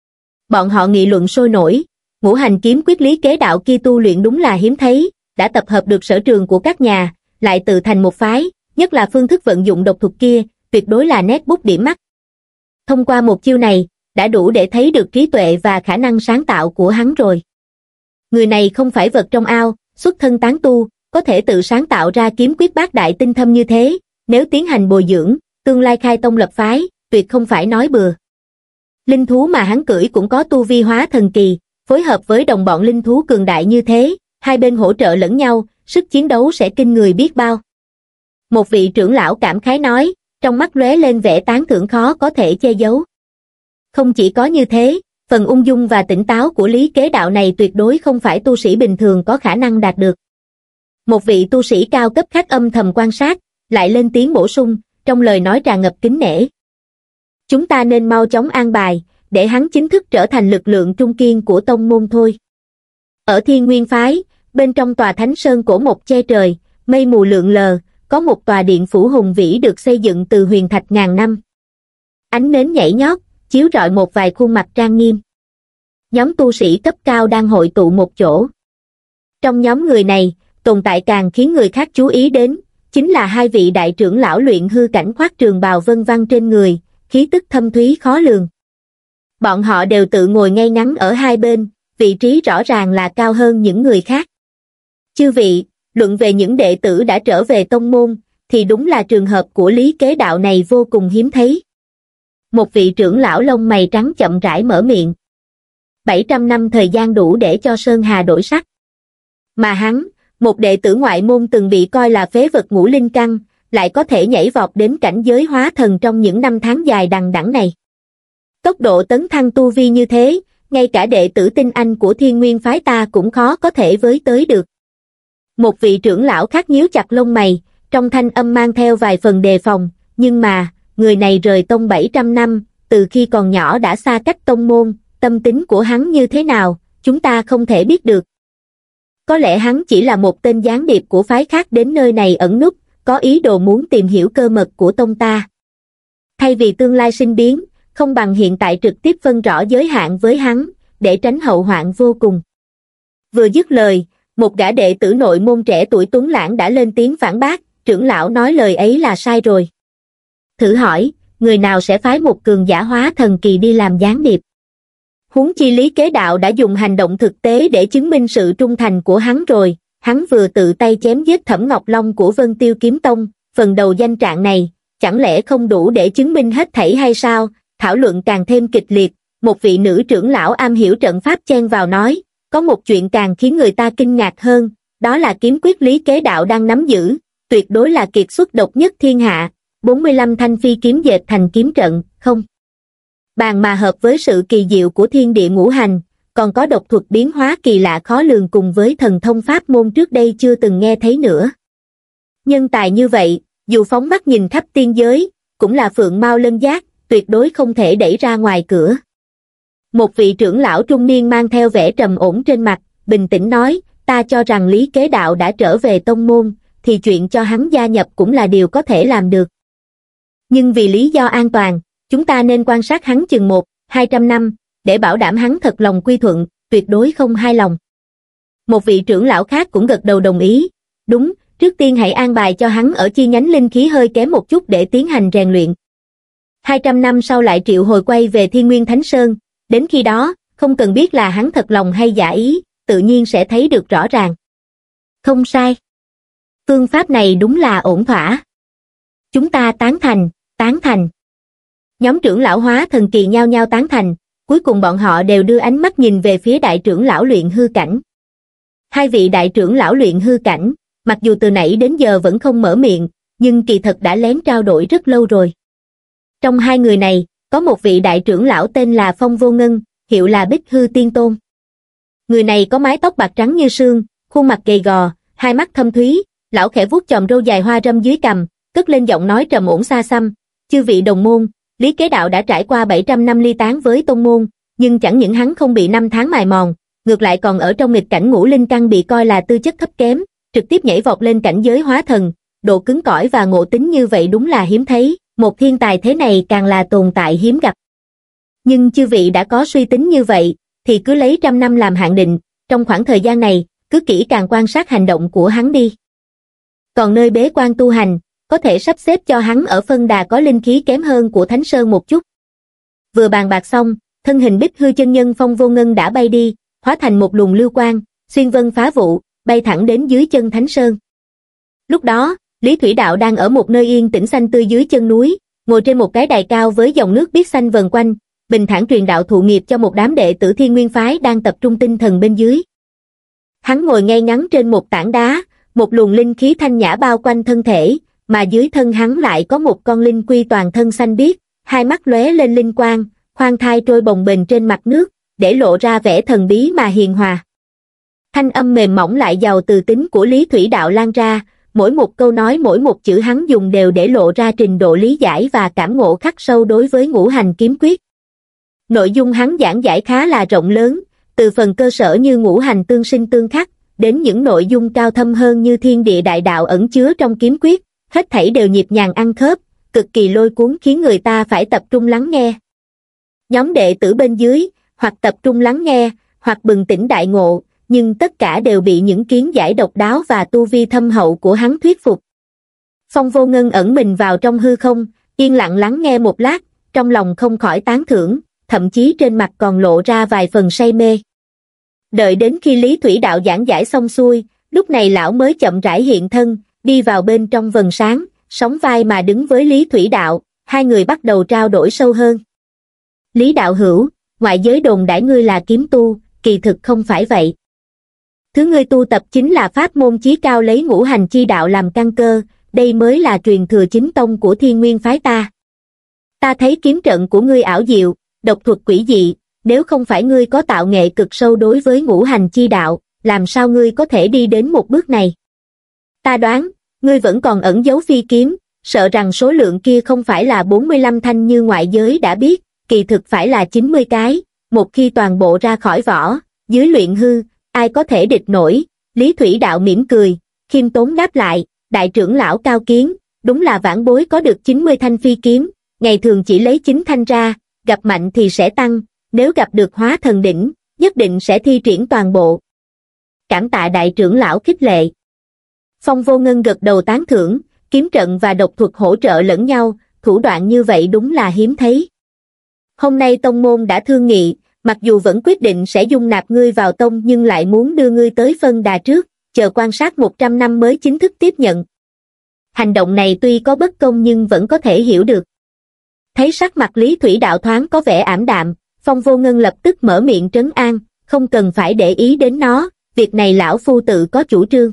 Bọn họ nghị luận sôi nổi, ngũ hành kiếm quyết Lý Kế Đạo kia tu luyện đúng là hiếm thấy, đã tập hợp được sở trường của các nhà, lại tự thành một phái, nhất là phương thức vận dụng độc thuật kia, tuyệt đối là nét bút điểm mắt. Thông qua một chiêu này, đã đủ để thấy được trí tuệ và khả năng sáng tạo của hắn rồi. Người này không phải vật trong ao, xuất thân tán tu, có thể tự sáng tạo ra kiếm quyết bát đại tinh thâm như thế, nếu tiến hành bồi dưỡng, tương lai khai tông lập phái, tuyệt không phải nói bừa. Linh thú mà hắn cưỡi cũng có tu vi hóa thần kỳ, phối hợp với đồng bọn linh thú cường đại như thế, hai bên hỗ trợ lẫn nhau, sức chiến đấu sẽ kinh người biết bao. Một vị trưởng lão cảm khái nói, trong mắt lóe lên vẻ tán thưởng khó có thể che giấu. Không chỉ có như thế, phần ung dung và tỉnh táo của Lý Kế Đạo này tuyệt đối không phải tu sĩ bình thường có khả năng đạt được. Một vị tu sĩ cao cấp khác âm thầm quan sát, lại lên tiếng bổ sung, trong lời nói tràn ngập kính nể. Chúng ta nên mau chóng an bài, để hắn chính thức trở thành lực lượng trung kiên của tông môn thôi. Ở Thiên Nguyên Phái, bên trong tòa Thánh Sơn cổ mộc che trời, mây mù lượn lờ, có một tòa điện phủ hùng vĩ được xây dựng từ huyền thạch ngàn năm. Ánh nến nhảy nhót, chiếu rọi một vài khuôn mặt trang nghiêm. Nhóm tu sĩ cấp cao đang hội tụ một chỗ. Trong nhóm người này, tồn tại càng khiến người khác chú ý đến, chính là hai vị đại trưởng lão luyện hư cảnh khoác trường bào vân vân trên người, khí tức thâm thúy khó lường. Bọn họ đều tự ngồi ngay ngắn ở hai bên, vị trí rõ ràng là cao hơn những người khác. Chư vị, luận về những đệ tử đã trở về tông môn, thì đúng là trường hợp của Lý Kế Đạo này vô cùng hiếm thấy. Một vị trưởng lão lông mày trắng chậm rãi mở miệng. bảy trăm năm thời gian đủ để cho Sơn Hà đổi sắc. Mà hắn, một đệ tử ngoại môn từng bị coi là phế vật ngũ linh căn, lại có thể nhảy vọt đến cảnh giới hóa thần trong những năm tháng dài đằng đẵng này. Tốc độ tấn thăng tu vi như thế, ngay cả đệ tử tinh anh của Thiên Nguyên Phái ta cũng khó có thể với tới được. Một vị trưởng lão khác nhíu chặt lông mày, trong thanh âm mang theo vài phần đề phòng, nhưng mà, người này rời tông bảy trăm năm, từ khi còn nhỏ đã xa cách tông môn, tâm tính của hắn như thế nào, chúng ta không thể biết được. Có lẽ hắn chỉ là một tên gián điệp của phái khác đến nơi này ẩn núp, có ý đồ muốn tìm hiểu cơ mật của tông ta. Thay vì tương lai sinh biến, không bằng hiện tại trực tiếp phân rõ giới hạn với hắn, để tránh hậu hoạn vô cùng. Vừa dứt lời, một gã đệ tử nội môn trẻ tuổi tuấn lãng đã lên tiếng phản bác, trưởng lão nói lời ấy là sai rồi. Thử hỏi, người nào sẽ phái một cường giả hóa thần kỳ đi làm gián điệp? Huống chi Lý Kế Đạo đã dùng hành động thực tế để chứng minh sự trung thành của hắn rồi, hắn vừa tự tay chém giết Thẩm Ngọc Long của Vân Tiêu Kiếm Tông, phần đầu danh trạng này, chẳng lẽ không đủ để chứng minh hết thảy hay sao? Thảo luận càng thêm kịch liệt, một vị nữ trưởng lão am hiểu trận pháp chen vào nói, có một chuyện càng khiến người ta kinh ngạc hơn, đó là kiếm quyết Lý Kế Đạo đang nắm giữ, tuyệt đối là kiệt xuất độc nhất thiên hạ, bốn mươi lăm thanh phi kiếm dệt thành kiếm trận, không bàn mà hợp với sự kỳ diệu của thiên địa ngũ hành, còn có độc thuật biến hóa kỳ lạ khó lường cùng với thần thông pháp môn trước đây chưa từng nghe thấy nữa. Nhân tài như vậy, dù phóng mắt nhìn khắp tiên giới, cũng là phượng mao lân giác, tuyệt đối không thể đẩy ra ngoài cửa. Một vị trưởng lão trung niên mang theo vẻ trầm ổn trên mặt, bình tĩnh nói, ta cho rằng Lý Kế Đạo đã trở về tông môn, thì chuyện cho hắn gia nhập cũng là điều có thể làm được. Nhưng vì lý do an toàn, chúng ta nên quan sát hắn chừng một, hai trăm năm, để bảo đảm hắn thật lòng quy thuận, tuyệt đối không hai lòng. Một vị trưởng lão khác cũng gật đầu đồng ý, đúng, trước tiên hãy an bài cho hắn ở chi nhánh linh khí hơi kém một chút để tiến hành rèn luyện. hai trăm năm sau lại triệu hồi quay về Thiên Nguyên Thánh Sơn, đến khi đó, không cần biết là hắn thật lòng hay giả ý, tự nhiên sẽ thấy được rõ ràng. Không sai. Phương pháp này đúng là ổn thỏa. Chúng ta tán thành, tán thành. Nhóm trưởng lão hóa thần kỳ nhao nhao tán thành, cuối cùng bọn họ đều đưa ánh mắt nhìn về phía đại trưởng lão luyện hư cảnh. Hai vị đại trưởng lão luyện hư cảnh, mặc dù từ nãy đến giờ vẫn không mở miệng, nhưng kỳ thật đã lén trao đổi rất lâu rồi. Trong hai người này, có một vị đại trưởng lão tên là Phong Vô Ngân, hiệu là Bích Hư Tiên Tôn. Người này có mái tóc bạc trắng như sương, khuôn mặt gầy gò, hai mắt thâm thúy, lão khẽ vuốt chòm râu dài hoa râm dưới cằm, cất lên giọng nói trầm ổn xa xăm, chư vị đồng môn, Lý Kế Đạo đã trải qua bảy trăm năm ly tán với tông môn, nhưng chẳng những hắn không bị năm tháng mài mòn, ngược lại còn ở trong nghịch cảnh ngũ linh căn bị coi là tư chất thấp kém, trực tiếp nhảy vọt lên cảnh giới hóa thần, độ cứng cỏi và ngộ tính như vậy đúng là hiếm thấy, một thiên tài thế này càng là tồn tại hiếm gặp. Nhưng chư vị đã có suy tính như vậy, thì cứ lấy trăm năm làm hạn định, trong khoảng thời gian này, cứ kỹ càng quan sát hành động của hắn đi. Còn nơi bế quan tu hành, có thể sắp xếp cho hắn ở phân đà có linh khí kém hơn của Thánh Sơn một chút. Vừa bàn bạc xong, thân hình Bích Hư chân nhân Phong Vô Ngân đã bay đi, hóa thành một luồng lưu quang, xuyên vân phá vụ, bay thẳng đến dưới chân Thánh Sơn. Lúc đó, Lý Thủy Đạo đang ở một nơi yên tĩnh xanh tươi dưới chân núi, ngồi trên một cái đài cao với dòng nước biếc xanh vần quanh, bình thản truyền đạo thụ nghiệp cho một đám đệ tử Thiên Nguyên phái đang tập trung tinh thần bên dưới. Hắn ngồi ngay ngắn trên một tảng đá, một luồng linh khí thanh nhã bao quanh thân thể, mà dưới thân hắn lại có một con linh quy toàn thân xanh biếc, hai mắt lóe lên linh quang, khoan thai trôi bồng bềnh trên mặt nước, để lộ ra vẻ thần bí mà hiền hòa. Thanh âm mềm mỏng lại giàu từ tính của Lý Thủy Đạo lan ra, mỗi một câu nói mỗi một chữ hắn dùng đều để lộ ra trình độ lý giải và cảm ngộ khắc sâu đối với ngũ hành kiếm quyết. Nội dung hắn giảng giải khá là rộng lớn, từ phần cơ sở như ngũ hành tương sinh tương khắc, đến những nội dung cao thâm hơn như thiên địa đại đạo ẩn chứa trong kiếm quyết, hết thảy đều nhịp nhàng ăn khớp, cực kỳ lôi cuốn khiến người ta phải tập trung lắng nghe. Nhóm đệ tử bên dưới, hoặc tập trung lắng nghe, hoặc bừng tỉnh đại ngộ, nhưng tất cả đều bị những kiến giải độc đáo và tu vi thâm hậu của hắn thuyết phục. Phong Vô Ngân ẩn mình vào trong hư không, yên lặng lắng nghe một lát, trong lòng không khỏi tán thưởng, thậm chí trên mặt còn lộ ra vài phần say mê. Đợi đến khi Lý Thủy Đạo giảng giải xong xuôi, lúc này lão mới chậm rãi hiện thân, đi vào bên trong vầng sáng, sóng vai mà đứng với Lý Thủy Đạo, hai người bắt đầu trao đổi sâu hơn. Lý đạo hữu, ngoại giới đồn đãi ngươi là kiếm tu, kỳ thực không phải vậy. Thứ ngươi tu tập chính là pháp môn chí cao lấy ngũ hành chi đạo làm căn cơ, đây mới là truyền thừa chính tông của Thiên Nguyên phái ta. Ta thấy kiếm trận của ngươi ảo diệu, độc thuật quỷ dị, nếu không phải ngươi có tạo nghệ cực sâu đối với ngũ hành chi đạo, làm sao ngươi có thể đi đến một bước này? Ta đoán, ngươi vẫn còn ẩn giấu phi kiếm, sợ rằng số lượng kia không phải là bốn mươi lăm thanh như ngoại giới đã biết, kỳ thực phải là chín mươi cái, một khi toàn bộ ra khỏi vỏ, dưới luyện hư, ai có thể địch nổi? Lý Thủy Đạo mỉm cười, khiêm tốn đáp lại, đại trưởng lão cao kiến, đúng là vãn bối có được chín mươi thanh phi kiếm, ngày thường chỉ lấy chín thanh ra, gặp mạnh thì sẽ tăng, nếu gặp được hóa thần đỉnh, nhất định sẽ thi triển toàn bộ. Cảm tạ đại trưởng lão khích lệ. Phong Vô Ngân gật đầu tán thưởng, kiếm trận và độc thuật hỗ trợ lẫn nhau, thủ đoạn như vậy đúng là hiếm thấy. Hôm nay tông môn đã thương nghị, mặc dù vẫn quyết định sẽ dung nạp ngươi vào tông nhưng lại muốn đưa ngươi tới phân đà trước, chờ quan sát một trăm năm mới chính thức tiếp nhận. Hành động này tuy có bất công nhưng vẫn có thể hiểu được. Thấy sắc mặt Lý Thủy Đạo thoáng có vẻ ảm đạm, Phong Vô Ngân lập tức mở miệng trấn an, không cần phải để ý đến nó, việc này lão phu tự có chủ trương.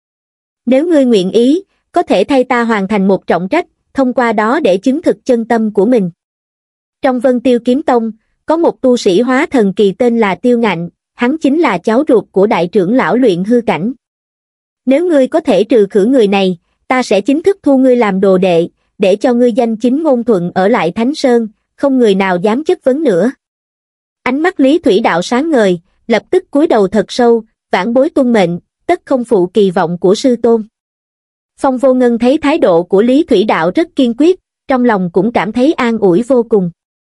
Nếu ngươi nguyện ý, có thể thay ta hoàn thành một trọng trách, thông qua đó để chứng thực chân tâm của mình. Trong Vân Tiêu Kiếm Tông, có một tu sĩ hóa thần kỳ tên là Tiêu Ngạnh, hắn chính là cháu ruột của đại trưởng lão luyện hư cảnh. Nếu ngươi có thể trừ khử người này, ta sẽ chính thức thu ngươi làm đồ đệ, để cho ngươi danh chính ngôn thuận ở lại Thánh Sơn, không người nào dám chất vấn nữa. Ánh mắt Lý Thủy Đạo sáng ngời, lập tức cúi đầu thật sâu, vãn bối tuân mệnh, tất không phụ kỳ vọng của sư tôn. Phong Vô Ngân thấy thái độ của Lý Thủy Đạo rất kiên quyết, trong lòng cũng cảm thấy an ủi vô cùng.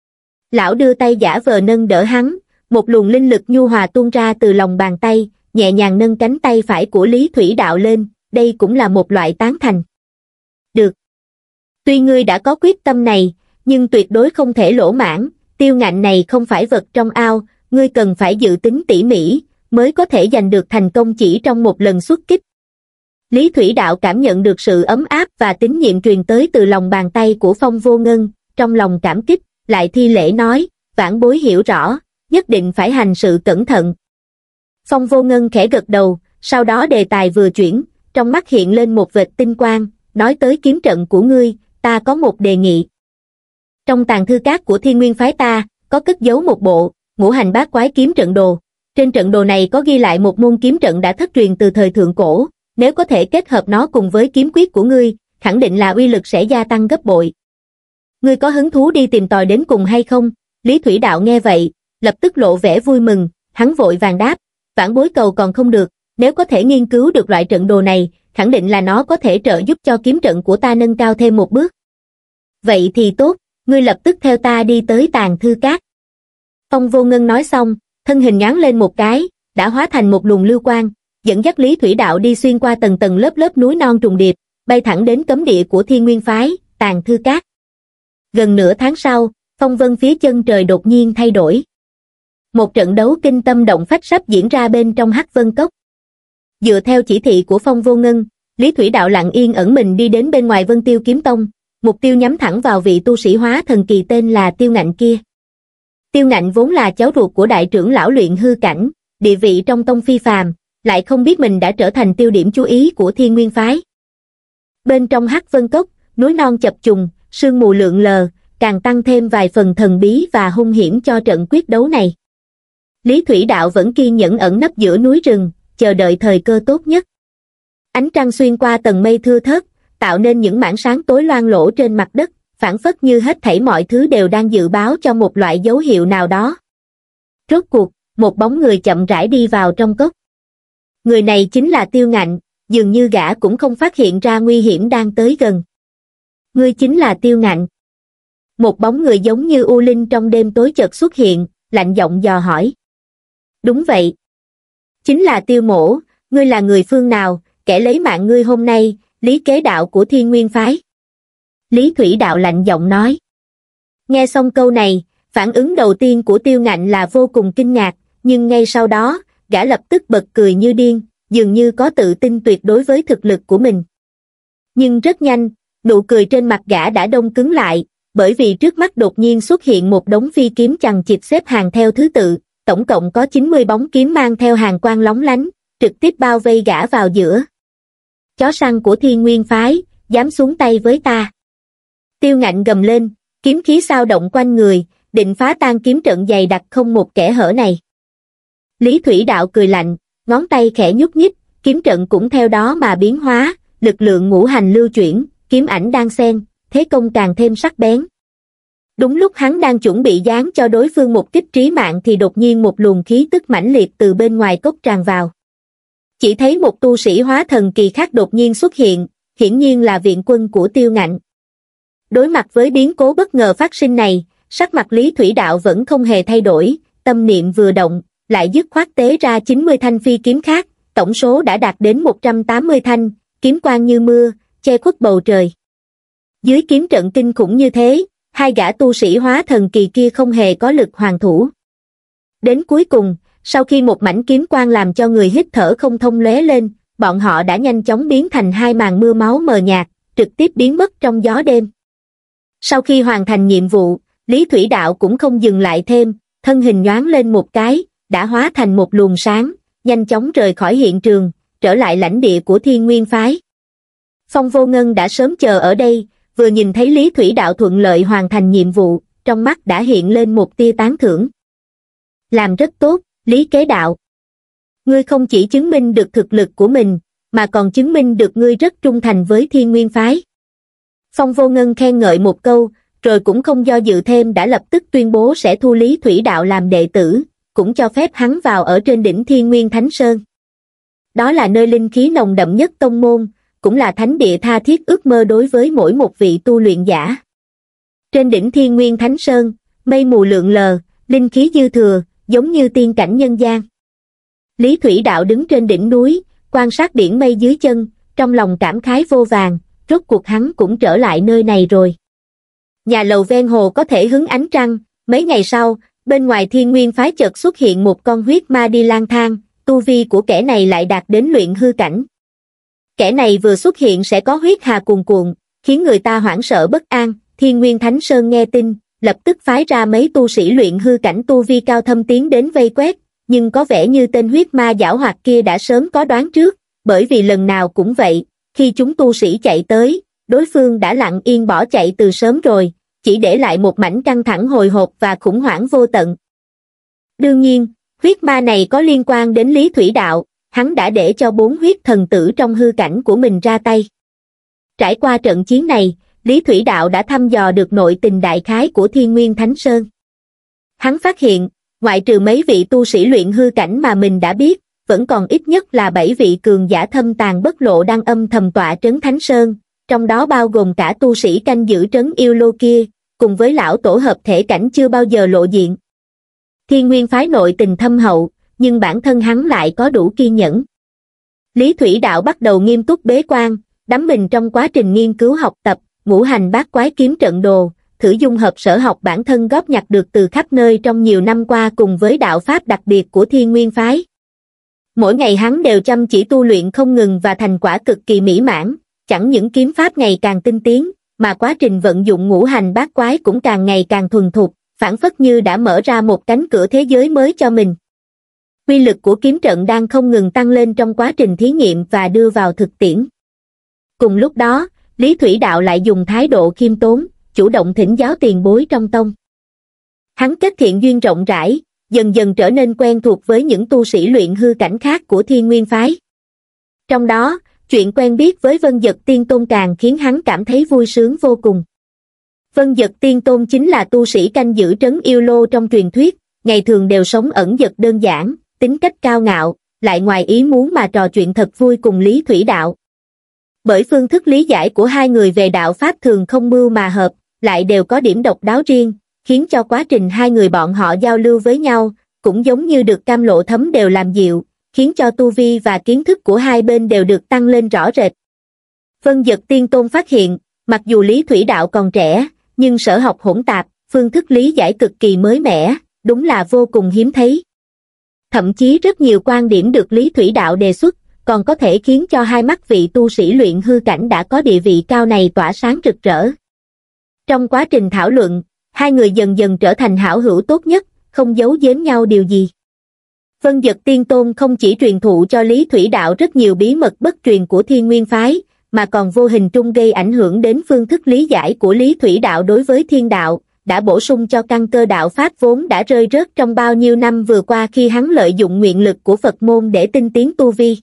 Lão đưa tay giả vờ nâng đỡ hắn, một luồng linh lực nhu hòa tuôn ra từ lòng bàn tay, nhẹ nhàng nâng cánh tay phải của Lý Thủy Đạo lên, đây cũng là một loại tán thành. Được. Tuy ngươi đã có quyết tâm này, nhưng tuyệt đối không thể lỗ mãn, Tiêu Ngạnh này không phải vật trong ao, ngươi cần phải dự tính tỉ mỉ, mới có thể giành được thành công chỉ trong một lần xuất kích. Lý Thủy Đạo cảm nhận được sự ấm áp và tín nhiệm truyền tới từ lòng bàn tay của Phong Vô Ngân, trong lòng cảm kích, lại thi lễ nói, vãn bối hiểu rõ, nhất định phải hành sự cẩn thận. Phong Vô Ngân khẽ gật đầu, sau đó đề tài vừa chuyển, trong mắt hiện lên một vệt tinh quang, nói tới kiếm trận của ngươi, ta có một đề nghị. Trong tàng thư các của Thiên Nguyên phái ta, có cất giấu một bộ, ngũ hành bát quái kiếm trận đồ. Trên trận đồ này có ghi lại một môn kiếm trận đã thất truyền từ thời thượng cổ, nếu có thể kết hợp nó cùng với kiếm quyết của ngươi, khẳng định là uy lực sẽ gia tăng gấp bội. Ngươi có hứng thú đi tìm tòi đến cùng hay không? Lý Thủy Đạo nghe vậy, lập tức lộ vẻ vui mừng, hắn vội vàng đáp, vãn bối cầu còn không được, nếu có thể nghiên cứu được loại trận đồ này, khẳng định là nó có thể trợ giúp cho kiếm trận của ta nâng cao thêm một bước. Vậy thì tốt, ngươi lập tức theo ta đi tới tàng thư các. Phong Vô Ngân nói xong, thân hình nhoáng lên một cái, đã hóa thành một luồng lưu quang, dẫn dắt Lý Thủy Đạo đi xuyên qua tầng tầng lớp lớp núi non trùng điệp, bay thẳng đến cấm địa của Thiên Nguyên phái, tàng thư các. Gần nửa tháng sau, phong vân phía chân trời đột nhiên thay đổi. Một trận đấu kinh tâm động phách sắp diễn ra bên trong Hắc Vân Cốc. Dựa theo chỉ thị của Phong Vô Ngân, Lý Thủy Đạo lặng yên ẩn mình đi đến bên ngoài Vân Tiêu Kiếm Tông, mục tiêu nhắm thẳng vào vị tu sĩ hóa thần kỳ tên là Tiêu Ngạnh kia. Tiêu Ngạnh vốn là cháu ruột của đại trưởng lão luyện hư cảnh, địa vị trong tông phi phàm, lại không biết mình đã trở thành tiêu điểm chú ý của Thiên Nguyên phái. Bên trong Hắc Vân Cốc, núi non chập trùng, sương mù lượn lờ, càng tăng thêm vài phần thần bí và hung hiểm cho trận quyết đấu này. Lý Thủy Đạo vẫn kiên nhẫn ẩn nấp giữa núi rừng, chờ đợi thời cơ tốt nhất. Ánh trăng xuyên qua tầng mây thưa thớt, tạo nên những mảng sáng tối loang lổ trên mặt đất, phảng phất như hết thảy mọi thứ đều đang dự báo cho một loại dấu hiệu nào đó. Rốt cuộc, một bóng người chậm rãi đi vào trong cốc. Người này chính là Tiêu Ngạnh, dường như gã cũng không phát hiện ra nguy hiểm đang tới gần. Ngươi chính là Tiêu Ngạnh. Một bóng người giống như u linh trong đêm tối chợt xuất hiện, lạnh giọng dò hỏi. Đúng vậy. Chính là Tiêu Mỗ, ngươi là người phương nào, kẻ lấy mạng ngươi hôm nay, Lý Kế Đạo của Thiên Nguyên phái. Lý Thủy Đạo lạnh giọng nói. Nghe xong câu này, phản ứng đầu tiên của Tiêu Ngạnh là vô cùng kinh ngạc, nhưng ngay sau đó, gã lập tức bật cười như điên, dường như có tự tin tuyệt đối với thực lực của mình. Nhưng rất nhanh, nụ cười trên mặt gã đã đông cứng lại, bởi vì trước mắt đột nhiên xuất hiện một đống phi kiếm chằng chịt xếp hàng theo thứ tự, tổng cộng có chín mươi bóng kiếm mang theo hàng quang lóng lánh, trực tiếp bao vây gã vào giữa. Chó săn của Thiên Nguyên phái, dám xuống tay với ta. Tiêu Ngạnh gầm lên, kiếm khí sao động quanh người, định phá tan kiếm trận dày đặc không một kẽ hở này. Lý Thủy Đạo cười lạnh, ngón tay khẽ nhúc nhích, kiếm trận cũng theo đó mà biến hóa, lực lượng ngũ hành lưu chuyển, kiếm ảnh đan xen, thế công càng thêm sắc bén. Đúng lúc hắn đang chuẩn bị giáng cho đối phương một kích trí mạng thì đột nhiên một luồng khí tức mãnh liệt từ bên ngoài cốc tràn vào. Chỉ thấy một tu sĩ hóa thần kỳ khác đột nhiên xuất hiện, hiển nhiên là viện quân của Tiêu Ngạnh. Đối mặt với biến cố bất ngờ phát sinh này, sắc mặt Lý Thủy Đạo vẫn không hề thay đổi, tâm niệm vừa động, lại dứt khoát tế ra chín mươi thanh phi kiếm khác, tổng số đã đạt đến một trăm tám mươi thanh, kiếm quang như mưa, che khuất bầu trời. Dưới kiếm trận kinh khủng như thế, hai gã tu sĩ hóa thần kỳ kia không hề có lực hoàn thủ. Đến cuối cùng, sau khi một mảnh kiếm quang làm cho người hít thở không thông lóe lên, bọn họ đã nhanh chóng biến thành hai màn mưa máu mờ nhạt, trực tiếp biến mất trong gió đêm. Sau khi hoàn thành nhiệm vụ, Lý Thủy Đạo cũng không dừng lại thêm, thân hình nhoáng lên một cái, đã hóa thành một luồng sáng, nhanh chóng rời khỏi hiện trường, trở lại lãnh địa của Thiên Nguyên phái. Phong Vô Ngân đã sớm chờ ở đây, vừa nhìn thấy Lý Thủy Đạo thuận lợi hoàn thành nhiệm vụ, trong mắt đã hiện lên một tia tán thưởng. Làm rất tốt, Lý Kế Đạo. Ngươi không chỉ chứng minh được thực lực của mình, mà còn chứng minh được ngươi rất trung thành với Thiên Nguyên phái. Phong Vô Ngân khen ngợi một câu, rồi cũng không do dự thêm đã lập tức tuyên bố sẽ thu Lý Thủy Đạo làm đệ tử, cũng cho phép hắn vào ở trên đỉnh Thiên Nguyên Thánh Sơn. Đó là nơi linh khí nồng đậm nhất tông môn, cũng là thánh địa tha thiết ước mơ đối với mỗi một vị tu luyện giả. Trên đỉnh Thiên Nguyên Thánh Sơn, mây mù lượn lờ, linh khí dư thừa, giống như tiên cảnh nhân gian. Lý Thủy Đạo đứng trên đỉnh núi, quan sát biển mây dưới chân, trong lòng cảm khái vô vàn, rốt cuộc hắn cũng trở lại nơi này rồi. Nhà lầu ven hồ có thể hứng ánh trăng, mấy ngày sau, bên ngoài Thiên Nguyên phái chợt xuất hiện một con huyết ma đi lang thang, tu vi của kẻ này lại đạt đến luyện hư cảnh. Kẻ này vừa xuất hiện sẽ có huyết hà cuồn cuộn, khiến người ta hoảng sợ bất an. Thiên Nguyên Thánh Sơn nghe tin, lập tức phái ra mấy tu sĩ luyện hư cảnh tu vi cao thâm tiến đến vây quét, nhưng có vẻ như tên huyết ma giảo hoạt kia đã sớm có đoán trước, bởi vì lần nào cũng vậy, khi chúng tu sĩ chạy tới, đối phương đã lặng yên bỏ chạy từ sớm rồi, chỉ để lại một mảnh căng thẳng hồi hộp và khủng hoảng vô tận. Đương nhiên, huyết ma này có liên quan đến Lý Thủy Đạo, hắn đã để cho bốn huyết thần tử trong hư cảnh của mình ra tay. Trải qua trận chiến này, Lý Thủy Đạo đã thăm dò được nội tình đại khái của Thiên Nguyên Thánh Sơn. Hắn phát hiện, ngoại trừ mấy vị tu sĩ luyện hư cảnh mà mình đã biết, vẫn còn ít nhất là bảy vị cường giả thâm tàn bất lộ đang âm thầm tọa trấn Thánh Sơn, trong đó bao gồm cả tu sĩ canh giữ trấn yêu lô kia, cùng với lão tổ hợp thể cảnh chưa bao giờ lộ diện. Thiên Nguyên phái nội tình thâm hậu, nhưng bản thân hắn lại có đủ kiên nhẫn. Lý Thủy Đạo bắt đầu nghiêm túc bế quan, đắm mình trong quá trình nghiên cứu học tập, ngũ hành bát quái kiếm trận đồ, thử dung hợp sở học bản thân góp nhặt được từ khắp nơi trong nhiều năm qua cùng với đạo pháp đặc biệt của Thiên Nguyên Phái. Mỗi ngày hắn đều chăm chỉ tu luyện không ngừng và thành quả cực kỳ mỹ mãn, chẳng những kiếm pháp ngày càng tinh tiến, mà quá trình vận dụng ngũ hành bát quái cũng càng ngày càng thuần thục, phảng phất như đã mở ra một cánh cửa thế giới mới cho mình. Quy lực của kiếm trận đang không ngừng tăng lên trong quá trình thí nghiệm và đưa vào thực tiễn. Cùng lúc đó, Lý Thủy Đạo lại dùng thái độ khiêm tốn, chủ động thỉnh giáo tiền bối trong tông. Hắn kết thiện duyên rộng rãi, dần dần trở nên quen thuộc với những tu sĩ luyện hư cảnh khác của Thiên Nguyên Phái. Trong đó, chuyện quen biết với Vân Dật Tiên Tôn càng khiến hắn cảm thấy vui sướng vô cùng. Vân Dật Tiên Tôn chính là tu sĩ canh giữ trấn Yêu Lô trong truyền thuyết, ngày thường đều sống ẩn dật đơn giản, tính cách cao ngạo, lại ngoài ý muốn mà trò chuyện thật vui cùng Lý Thủy Đạo. Bởi phương thức lý giải của hai người về đạo pháp thường không mưu mà hợp, lại đều có điểm độc đáo riêng, khiến cho quá trình hai người bọn họ giao lưu với nhau, cũng giống như được cam lộ thấm đều làm dịu, khiến cho tu vi và kiến thức của hai bên đều được tăng lên rõ rệt. Vân Dật Tiên Tôn phát hiện, mặc dù Lý Thủy Đạo còn trẻ, nhưng sở học hỗn tạp, phương thức lý giải cực kỳ mới mẻ, đúng là vô cùng hiếm thấy. Thậm chí rất nhiều quan điểm được Lý Thủy Đạo đề xuất, còn có thể khiến cho hai mắt vị tu sĩ luyện hư cảnh đã có địa vị cao này tỏa sáng rực rỡ. Trong quá trình thảo luận, hai người dần dần trở thành hảo hữu tốt nhất, không giấu giếm nhau điều gì. Vân Dật Tiên Tôn không chỉ truyền thụ cho Lý Thủy Đạo rất nhiều bí mật bất truyền của Thiên Nguyên Phái, mà còn vô hình trung gây ảnh hưởng đến phương thức lý giải của Lý Thủy Đạo đối với thiên đạo, đã bổ sung cho căn cơ đạo pháp vốn đã rơi rớt trong bao nhiêu năm vừa qua khi hắn lợi dụng nguyện lực của Phật môn để tinh tiến tu vi.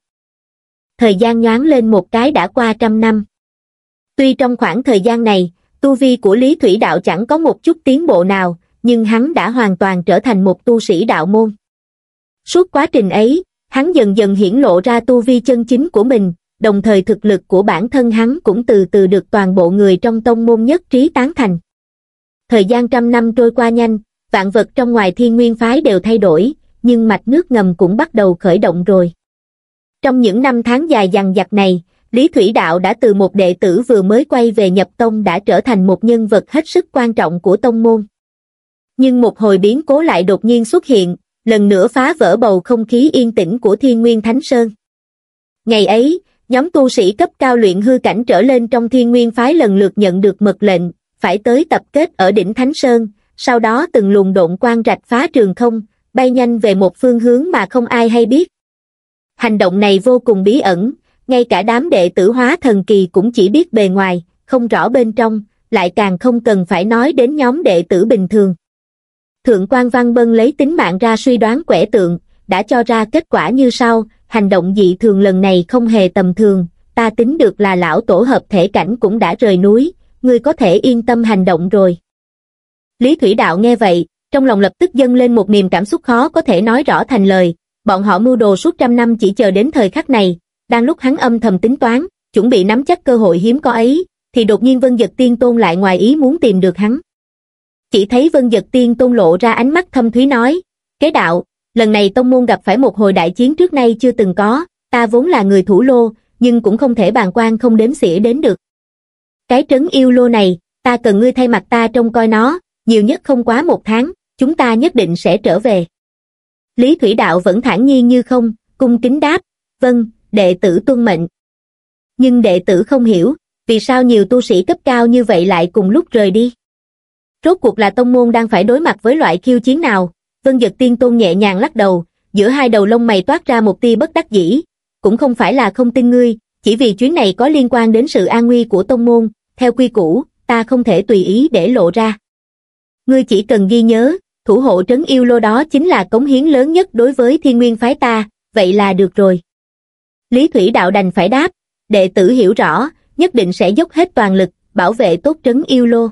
Thời gian nhoáng lên một cái đã qua trăm năm. Tuy trong khoảng thời gian này, tu vi của Lý Thủy Đạo chẳng có một chút tiến bộ nào, nhưng hắn đã hoàn toàn trở thành một tu sĩ đạo môn. Suốt quá trình ấy, hắn dần dần hiển lộ ra tu vi chân chính của mình, đồng thời thực lực của bản thân hắn cũng từ từ được toàn bộ người trong tông môn nhất trí tán thành. Thời gian trăm năm trôi qua nhanh, vạn vật trong ngoài Thiên Nguyên Phái đều thay đổi, nhưng mạch nước ngầm cũng bắt đầu khởi động rồi. Trong những năm tháng dài dằng dặc này, Lý Thủy Đạo đã từ một đệ tử vừa mới quay về nhập tông đã trở thành một nhân vật hết sức quan trọng của tông môn. Nhưng một hồi biến cố lại đột nhiên xuất hiện, lần nữa phá vỡ bầu không khí yên tĩnh của Thiên Nguyên Thánh Sơn. Ngày ấy, nhóm tu sĩ cấp cao luyện hư cảnh trở lên trong Thiên Nguyên Phái lần lượt nhận được mật lệnh, phải tới tập kết ở đỉnh Thánh Sơn, sau đó từng luồng độn quang rạch phá trường không, bay nhanh về một phương hướng mà không ai hay biết. Hành động này vô cùng bí ẩn, ngay cả đám đệ tử hóa thần kỳ cũng chỉ biết bề ngoài, không rõ bên trong, lại càng không cần phải nói đến nhóm đệ tử bình thường. Thượng quan Văn Bân lấy tính mạng ra suy đoán quẻ tượng, đã cho ra kết quả như sau: hành động dị thường lần này không hề tầm thường, ta tính được là lão tổ hợp thể cảnh cũng đã rời núi, ngươi có thể yên tâm hành động rồi. Lý Thủy Đạo nghe vậy, trong lòng lập tức dâng lên một niềm cảm xúc khó có thể nói rõ thành lời. Bọn họ mưu đồ suốt trăm năm chỉ chờ đến thời khắc này, đang lúc hắn âm thầm tính toán, chuẩn bị nắm chắc cơ hội hiếm có ấy, thì đột nhiên Vân Dật Tiên Tôn lại ngoài ý muốn tìm được hắn. Chỉ thấy Vân Dật Tiên Tôn lộ ra ánh mắt thâm thúy nói: Kế đạo, lần này tông môn gặp phải một hồi đại chiến trước nay chưa từng có, ta vốn là người thủ lô, nhưng cũng không thể bàng quan không đếm xỉa đến được. Cái trấn Yêu Lô này, ta cần ngươi thay mặt ta trông coi nó, nhiều nhất không quá một tháng, chúng ta nhất định sẽ trở về. Lý Thủy Đạo vẫn thản nhiên như không, cung kính đáp: Vâng, đệ tử tuân mệnh. Nhưng đệ tử không hiểu, vì sao nhiều tu sĩ cấp cao như vậy lại cùng lúc rời đi. Rốt cuộc là tông môn đang phải đối mặt với loại khiêu chiến nào? Vân Dật Tiên Tôn nhẹ nhàng lắc đầu, giữa hai đầu lông mày toát ra một tia bất đắc dĩ. Cũng không phải là không tin ngươi, chỉ vì chuyến này có liên quan đến sự an nguy của tông môn, theo quy củ, ta không thể tùy ý để lộ ra. Ngươi chỉ cần ghi nhớ, thủ hộ trấn Yêu Lô đó chính là cống hiến lớn nhất đối với Thiên Nguyên Phái ta, vậy là được rồi. Lý Thủy Đạo đành phải đáp: đệ tử hiểu rõ, nhất định sẽ dốc hết toàn lực, bảo vệ tốt trấn Yêu Lô.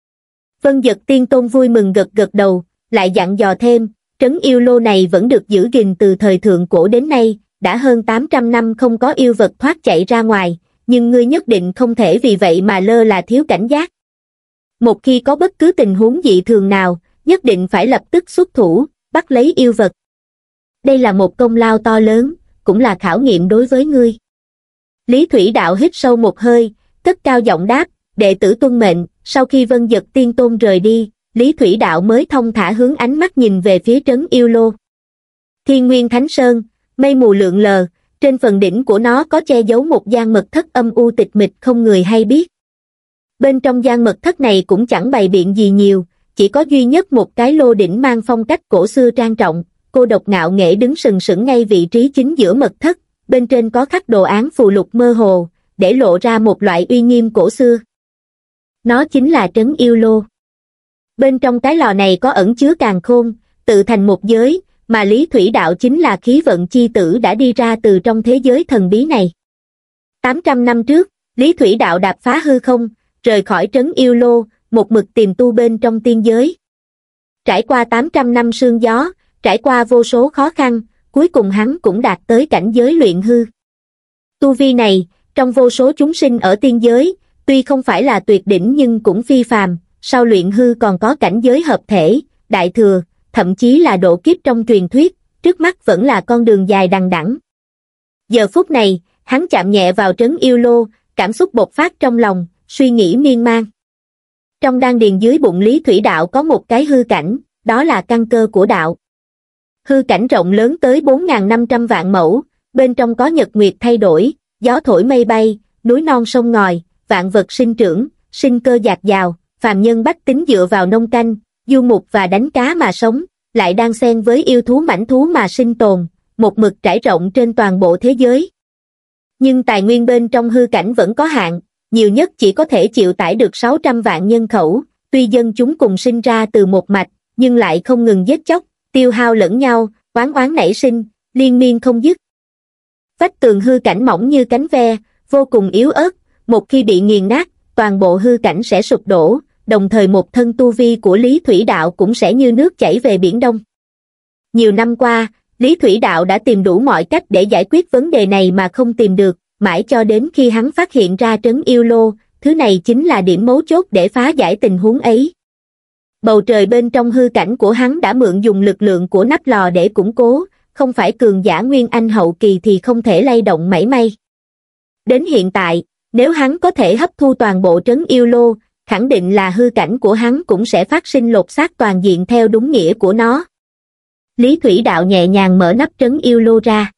Vân Dật Tiên Tôn vui mừng gật gật đầu, lại dặn dò thêm: trấn Yêu Lô này vẫn được giữ gìn từ thời thượng cổ đến nay, đã hơn tám trăm năm không có yêu vật thoát chạy ra ngoài, nhưng ngươi nhất định không thể vì vậy mà lơ là thiếu cảnh giác. Một khi có bất cứ tình huống dị thường nào, nhất định phải lập tức xuất thủ, bắt lấy yêu vật. Đây là một công lao to lớn, cũng là khảo nghiệm đối với ngươi. Lý Thủy Đạo hít sâu một hơi, cất cao giọng đáp: đệ tử tuân mệnh. Sau khi Vân Dật Tiên Tôn rời đi, Lý Thủy Đạo mới thông thả hướng ánh mắt nhìn về phía trấn Yêu Lô. Thiên Nguyên Thánh Sơn, mây mù lượn lờ, trên phần đỉnh của nó có che giấu một gian mật thất âm u tịch mịch không người hay biết. Bên trong gian mật thất này cũng chẳng bày biện gì nhiều, chỉ có duy nhất một cái lô đỉnh mang phong cách cổ xưa trang trọng, cô độc ngạo nghễ đứng sừng sững ngay vị trí chính giữa mật thất, bên trên có khắc đồ án phù lục mơ hồ, để lộ ra một loại uy nghiêm cổ xưa. Nó chính là trấn Yêu Lô. Bên trong cái lò này có ẩn chứa càn khôn, tự thành một giới, mà Lý Thủy Đạo chính là khí vận chi tử đã đi ra từ trong thế giới thần bí này. tám trăm năm trước, Lý Thủy Đạo đạp phá hư không, rời khỏi trấn Yêu Lô, một mực tìm tu bên trong tiên giới. Trải qua tám trăm năm sương gió, trải qua vô số khó khăn, cuối cùng hắn cũng đạt tới cảnh giới luyện hư. Tu vi này, trong vô số chúng sinh ở tiên giới, tuy không phải là tuyệt đỉnh nhưng cũng phi phàm, sau luyện hư còn có cảnh giới hợp thể, đại thừa, thậm chí là độ kiếp trong truyền thuyết, trước mắt vẫn là con đường dài đằng đẵng. Giờ phút này, hắn chạm nhẹ vào trấn Yêu Lô, cảm xúc bộc phát trong lòng, suy nghĩ miên man. Trong đan điền dưới bụng Lý Thủy Đạo có một cái hư cảnh, đó là căn cơ của đạo. Hư cảnh rộng lớn tới bốn nghìn năm trăm vạn mẫu, bên trong có nhật nguyệt thay đổi, gió thổi mây bay, núi non sông ngòi, vạn vật sinh trưởng, sinh cơ dạt dào, phàm nhân bách tính dựa vào nông canh, du mục và đánh cá mà sống, lại đang xen với yêu thú mãnh thú mà sinh tồn, một mực trải rộng trên toàn bộ thế giới. Nhưng tài nguyên bên trong hư cảnh vẫn có hạn, nhiều nhất chỉ có thể chịu tải được sáu trăm vạn nhân khẩu, tuy dân chúng cùng sinh ra từ một mạch, nhưng lại không ngừng giết chóc, tiêu hao lẫn nhau, oán oán nảy sinh, liên miên không dứt. Vách tường hư cảnh mỏng như cánh ve, vô cùng yếu ớt, một khi bị nghiền nát, toàn bộ hư cảnh sẽ sụp đổ, đồng thời một thân tu vi của Lý Thủy Đạo cũng sẽ như nước chảy về Biển Đông. Nhiều năm qua, Lý Thủy Đạo đã tìm đủ mọi cách để giải quyết vấn đề này mà không tìm được, mãi cho đến khi hắn phát hiện ra trấn Yêu Lô, thứ này chính là điểm mấu chốt để phá giải tình huống ấy. Bầu trời bên trong hư cảnh của hắn đã mượn dùng lực lượng của nắp lò để củng cố, không phải cường giả nguyên anh hậu kỳ thì không thể lay động mảy may. Đến hiện tại, nếu hắn có thể hấp thu toàn bộ trấn Yêu Lô, khẳng định là hư cảnh của hắn cũng sẽ phát sinh lột xác toàn diện theo đúng nghĩa của nó. Lý Thủy Đạo nhẹ nhàng mở nắp trấn Yêu Lô ra.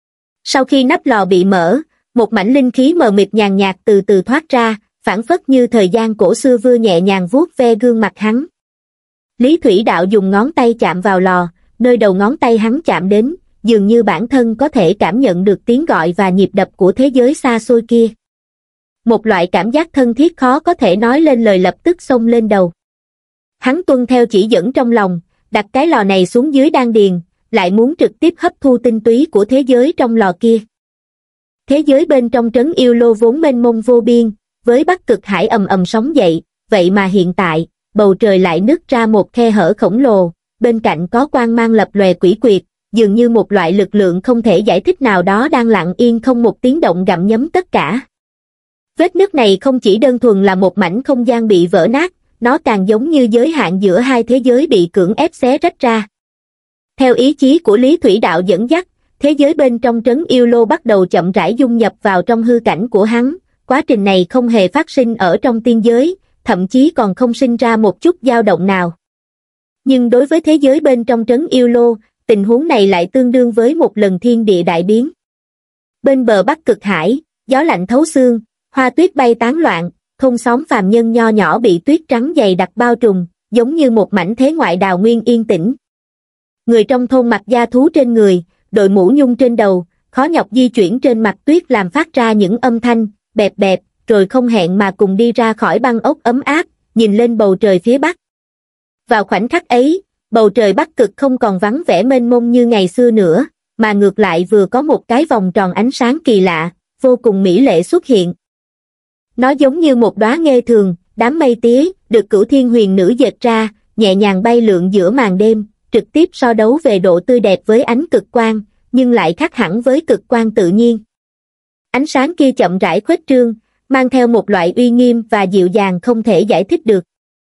Sau khi nắp lò bị mở, một mảnh linh khí mờ mịt nhàn nhạt từ từ thoát ra, phảng phất như thời gian cổ xưa vừa nhẹ nhàng vuốt ve gương mặt hắn. Lý Thủy Đạo dùng ngón tay chạm vào lò, nơi đầu ngón tay hắn chạm đến, dường như bản thân có thể cảm nhận được tiếng gọi và nhịp đập của thế giới xa xôi kia. Một loại cảm giác thân thiết khó có thể nói lên lời lập tức xông lên đầu. Hắn tuân theo chỉ dẫn trong lòng, đặt cái lò này xuống dưới đan điền, lại muốn trực tiếp hấp thu tinh túy của thế giới trong lò kia. Thế giới bên trong trấn Yêu Lô vốn mênh mông vô biên, với Bắc Cực Hải ầm ầm sóng dậy, vậy mà hiện tại, bầu trời lại nứt ra một khe hở khổng lồ, bên cạnh có quang mang lập lòe quỷ quyệt, dường như một loại lực lượng không thể giải thích nào đó đang lặng yên không một tiếng động gặm nhấm tất cả. Vết nứt này không chỉ đơn thuần là một mảnh không gian bị vỡ nát, nó càng giống như giới hạn giữa hai thế giới bị cưỡng ép xé rách ra. Theo ý chí của Lý Thủy Đạo dẫn dắt, thế giới bên trong trấn Yêu Lô bắt đầu chậm rãi dung nhập vào trong hư cảnh của hắn, quá trình này không hề phát sinh ở trong tiên giới, thậm chí còn không sinh ra một chút dao động nào. Nhưng đối với thế giới bên trong trấn Yêu Lô, tình huống này lại tương đương với một lần thiên địa đại biến. Bên bờ Bắc Cực Hải, gió lạnh thấu xương, hoa tuyết bay tán loạn, thôn xóm phàm nhân nho nhỏ bị tuyết trắng dày đặc bao trùm, giống như một mảnh thế ngoại đào nguyên yên tĩnh. Người trong thôn mặc da thú trên người, đội mũ nhung trên đầu, khó nhọc di chuyển trên mặt tuyết làm phát ra những âm thanh, bẹp bẹp, rồi không hẹn mà cùng đi ra khỏi băng ốc ấm áp, nhìn lên bầu trời phía Bắc. Vào khoảnh khắc ấy, bầu trời Bắc Cực không còn vắng vẻ mênh mông như ngày xưa nữa, mà ngược lại vừa có một cái vòng tròn ánh sáng kỳ lạ, vô cùng mỹ lệ xuất hiện. Nó giống như một đóa nghê thường, đám mây tía, được Cửu Thiên Huyền Nữ dệt ra, nhẹ nhàng bay lượn giữa màn đêm, trực tiếp so đấu về độ tươi đẹp với ánh cực quang, nhưng lại khác hẳn với cực quang tự nhiên. Ánh sáng kia chậm rãi khuếch trương, mang theo một loại uy nghiêm và dịu dàng không thể giải thích được.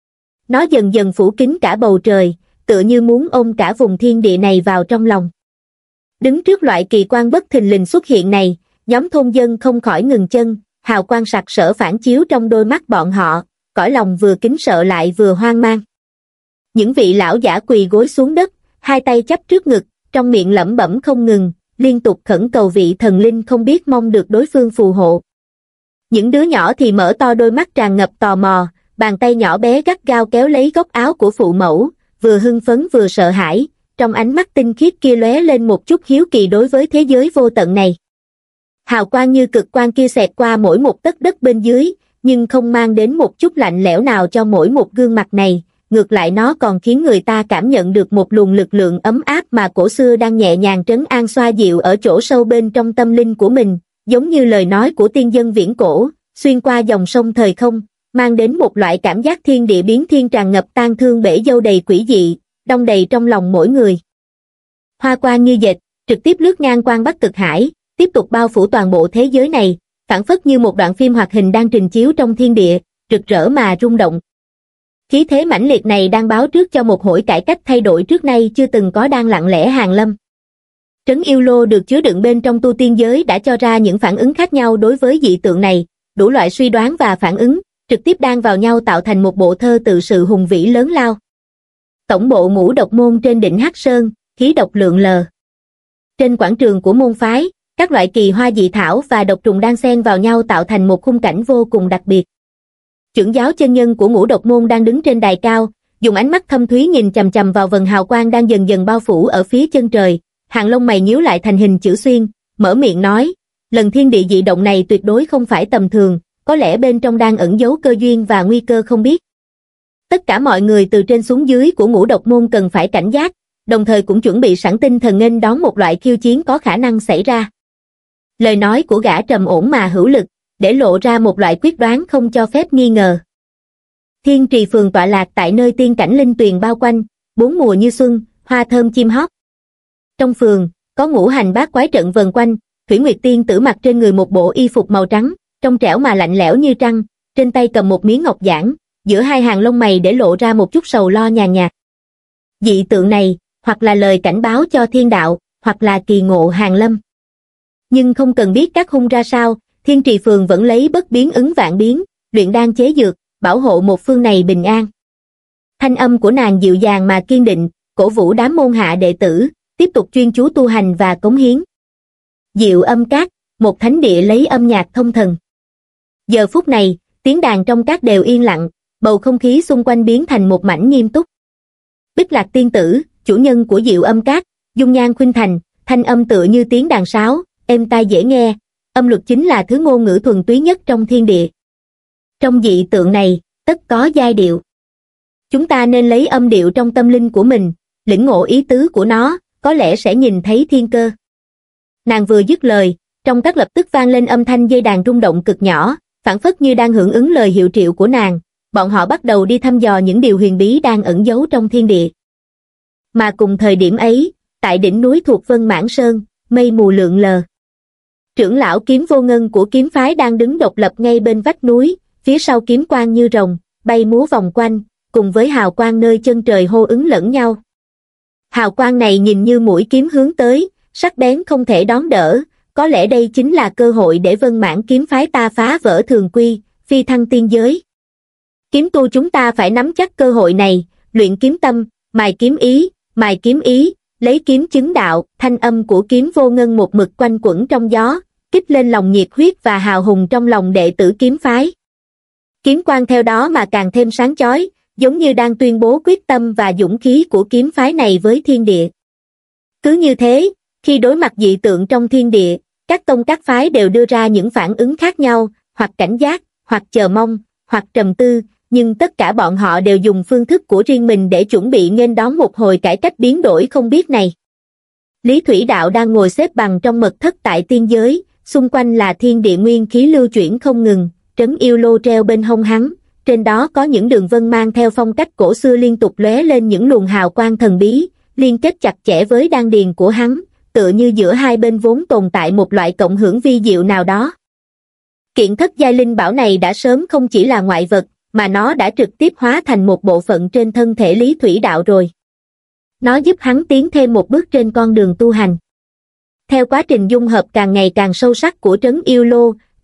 Nó dần dần phủ kín cả bầu trời, tựa như muốn ôm cả vùng thiên địa này vào trong lòng. Đứng trước loại kỳ quan bất thình lình xuất hiện này, nhóm thôn dân không khỏi ngừng chân, hào quang sặc sỡ phản chiếu trong đôi mắt bọn họ, cõi lòng vừa kính sợ lại vừa hoang mang. Những vị lão giả quỳ gối xuống đất, hai tay chắp trước ngực, trong miệng lẩm bẩm không ngừng, liên tục khẩn cầu vị thần linh không biết mong được đối phương phù hộ. Những đứa nhỏ thì mở to đôi mắt tràn ngập tò mò, bàn tay nhỏ bé gắt gao kéo lấy góc áo của phụ mẫu, vừa hưng phấn vừa sợ hãi, trong ánh mắt tinh khiết kia lóe lên một chút hiếu kỳ đối với thế giới vô tận này. Hào quang như cực quang kia xẹt qua mỗi một tấc đất bên dưới, nhưng không mang đến một chút lạnh lẽo nào cho mỗi một gương mặt này, ngược lại nó còn khiến người ta cảm nhận được một luồng lực lượng ấm áp mà cổ xưa đang nhẹ nhàng trấn an xoa dịu ở chỗ sâu bên trong tâm linh của mình, giống như lời nói của tiên dân viễn cổ, xuyên qua dòng sông thời không, mang đến một loại cảm giác thiên địa biến thiên tràn ngập tang thương bể dâu đầy quỷ dị, đong đầy trong lòng mỗi người. Hoa quang như dệt, trực tiếp lướt ngang quang Bắc cực hải, tiếp tục bao phủ toàn bộ thế giới này, phảng phất như một đoạn phim hoạt hình đang trình chiếu trong thiên địa, rực rỡ mà rung động. Khí thế mãnh liệt này đang báo trước cho một hồi cải cách thay đổi trước nay chưa từng có đang lặng lẽ hàng lâm. Trấn Yêu Lô được chứa đựng bên trong tu tiên giới đã cho ra những phản ứng khác nhau đối với dị tượng này, đủ loại suy đoán và phản ứng, trực tiếp đan vào nhau tạo thành một bộ thơ tự sự hùng vĩ lớn lao. Tổng bộ Ngũ Độc Môn trên đỉnh Hắc Sơn, khí độc lượn lờ. Trên quảng trường của môn phái, các loại kỳ hoa dị thảo và độc trùng đan xen vào nhau tạo thành một khung cảnh vô cùng đặc biệt. Trưởng giáo chân nhân của Ngũ Độc Môn đang đứng trên đài cao, dùng ánh mắt thâm thúy nhìn chằm chằm vào vầng hào quang đang dần dần bao phủ ở phía chân trời, hàng lông mày nhíu lại thành hình chữ xuyên, mở miệng nói, lần thiên địa dị động này tuyệt đối không phải tầm thường, có lẽ bên trong đang ẩn giấu cơ duyên và nguy cơ không biết. Tất cả mọi người từ trên xuống dưới của Ngũ Độc Môn cần phải cảnh giác, đồng thời cũng chuẩn bị sẵn tinh thần nghênh đón một loại khiêu chiến có khả năng xảy ra. Lời nói của gã trầm ổn mà hữu lực, để lộ ra một loại quyết đoán không cho phép nghi ngờ. Thiên Trì Phường tọa lạc tại nơi tiên cảnh linh tuyền bao quanh, bốn mùa như xuân, hoa thơm chim hót. Trong phường, có ngũ hành bát quái trận vần quanh, Thủy Nguyệt Tiên Tử mặc trên người một bộ y phục màu trắng, trong trẻo mà lạnh lẽo như trăng, trên tay cầm một miếng ngọc giản, giữa hai hàng lông mày để lộ ra một chút sầu lo nhàn nhạt. Dị tượng này, hoặc là lời cảnh báo cho thiên đạo, hoặc là kỳ ngộ hàng lâm. Nhưng không cần biết các hung ra sao, Thiên Trì Phường vẫn lấy bất biến ứng vạn biến, luyện đan chế dược, bảo hộ một phương này bình an. Thanh âm của nàng dịu dàng mà kiên định, cổ vũ đám môn hạ đệ tử, tiếp tục chuyên chú tu hành và cống hiến. Diệu Âm Các, một thánh địa lấy âm nhạc thông thần. Giờ phút này, tiếng đàn trong các đều yên lặng, bầu không khí xung quanh biến thành một mảnh nghiêm túc. Bích Lạc Tiên Tử, chủ nhân của Diệu Âm Các, dung nhan khuynh thành, thanh âm tựa như tiếng đàn sáo, êm tai dễ nghe, âm luật chính là thứ ngôn ngữ thuần túy nhất trong thiên địa. Trong dị tượng này, tất có giai điệu. Chúng ta nên lấy âm điệu trong tâm linh của mình, lĩnh ngộ ý tứ của nó, có lẽ sẽ nhìn thấy thiên cơ. Nàng vừa dứt lời, trong các lập tức vang lên âm thanh dây đàn rung động cực nhỏ, phảng phất như đang hưởng ứng lời hiệu triệu của nàng, bọn họ bắt đầu đi thăm dò những điều huyền bí đang ẩn giấu trong thiên địa. Mà cùng thời điểm ấy, tại đỉnh núi thuộc Vân Mãn Sơn, mây mù lượn lờ. Trưởng lão Kiếm Vô Ngân của kiếm phái đang đứng độc lập ngay bên vách núi, phía sau kiếm quang như rồng, bay múa vòng quanh, cùng với hào quang nơi chân trời hô ứng lẫn nhau. Hào quang này nhìn như mũi kiếm hướng tới, sắc bén không thể đón đỡ, có lẽ đây chính là cơ hội để Vân Mãn kiếm phái ta phá vỡ thường quy, phi thăng tiên giới. Kiếm tu chúng ta phải nắm chắc cơ hội này, luyện kiếm tâm, mài kiếm ý, mài kiếm ý, lấy kiếm chứng đạo. Thanh âm của Kiếm Vô Ngân một mực quanh quẩn trong gió, kích lên lòng nhiệt huyết và hào hùng trong lòng đệ tử kiếm phái. Kiếm quang theo đó mà càng thêm sáng chói, giống như đang tuyên bố quyết tâm và dũng khí của kiếm phái này với thiên địa. Cứ như thế, khi đối mặt dị tượng trong thiên địa, các tông các phái đều đưa ra những phản ứng khác nhau, hoặc cảnh giác, hoặc chờ mong, hoặc trầm tư, nhưng tất cả bọn họ đều dùng phương thức của riêng mình để chuẩn bị nghênh đón một hồi cải cách biến đổi không biết này. Lý Thủy Đạo đang ngồi xếp bằng trong mật thất tại tiên giới, xung quanh là thiên địa nguyên khí lưu chuyển không ngừng, trấn yêu lô treo bên hông hắn, trên đó có những đường vân mang theo phong cách cổ xưa liên tục lóe lên những luồng hào quang thần bí, liên kết chặt chẽ với đan điền của hắn, tựa như giữa hai bên vốn tồn tại một loại cộng hưởng vi diệu nào đó. Kiện thất giai linh bảo này đã sớm không chỉ là ngoại vật, mà nó đã trực tiếp hóa thành một bộ phận trên thân thể Lý Thủy Đạo rồi. Nó giúp hắn tiến thêm một bước trên con đường tu hành. Theo quá trình dung hợp càng ngày càng sâu sắc của trấn yêu lô,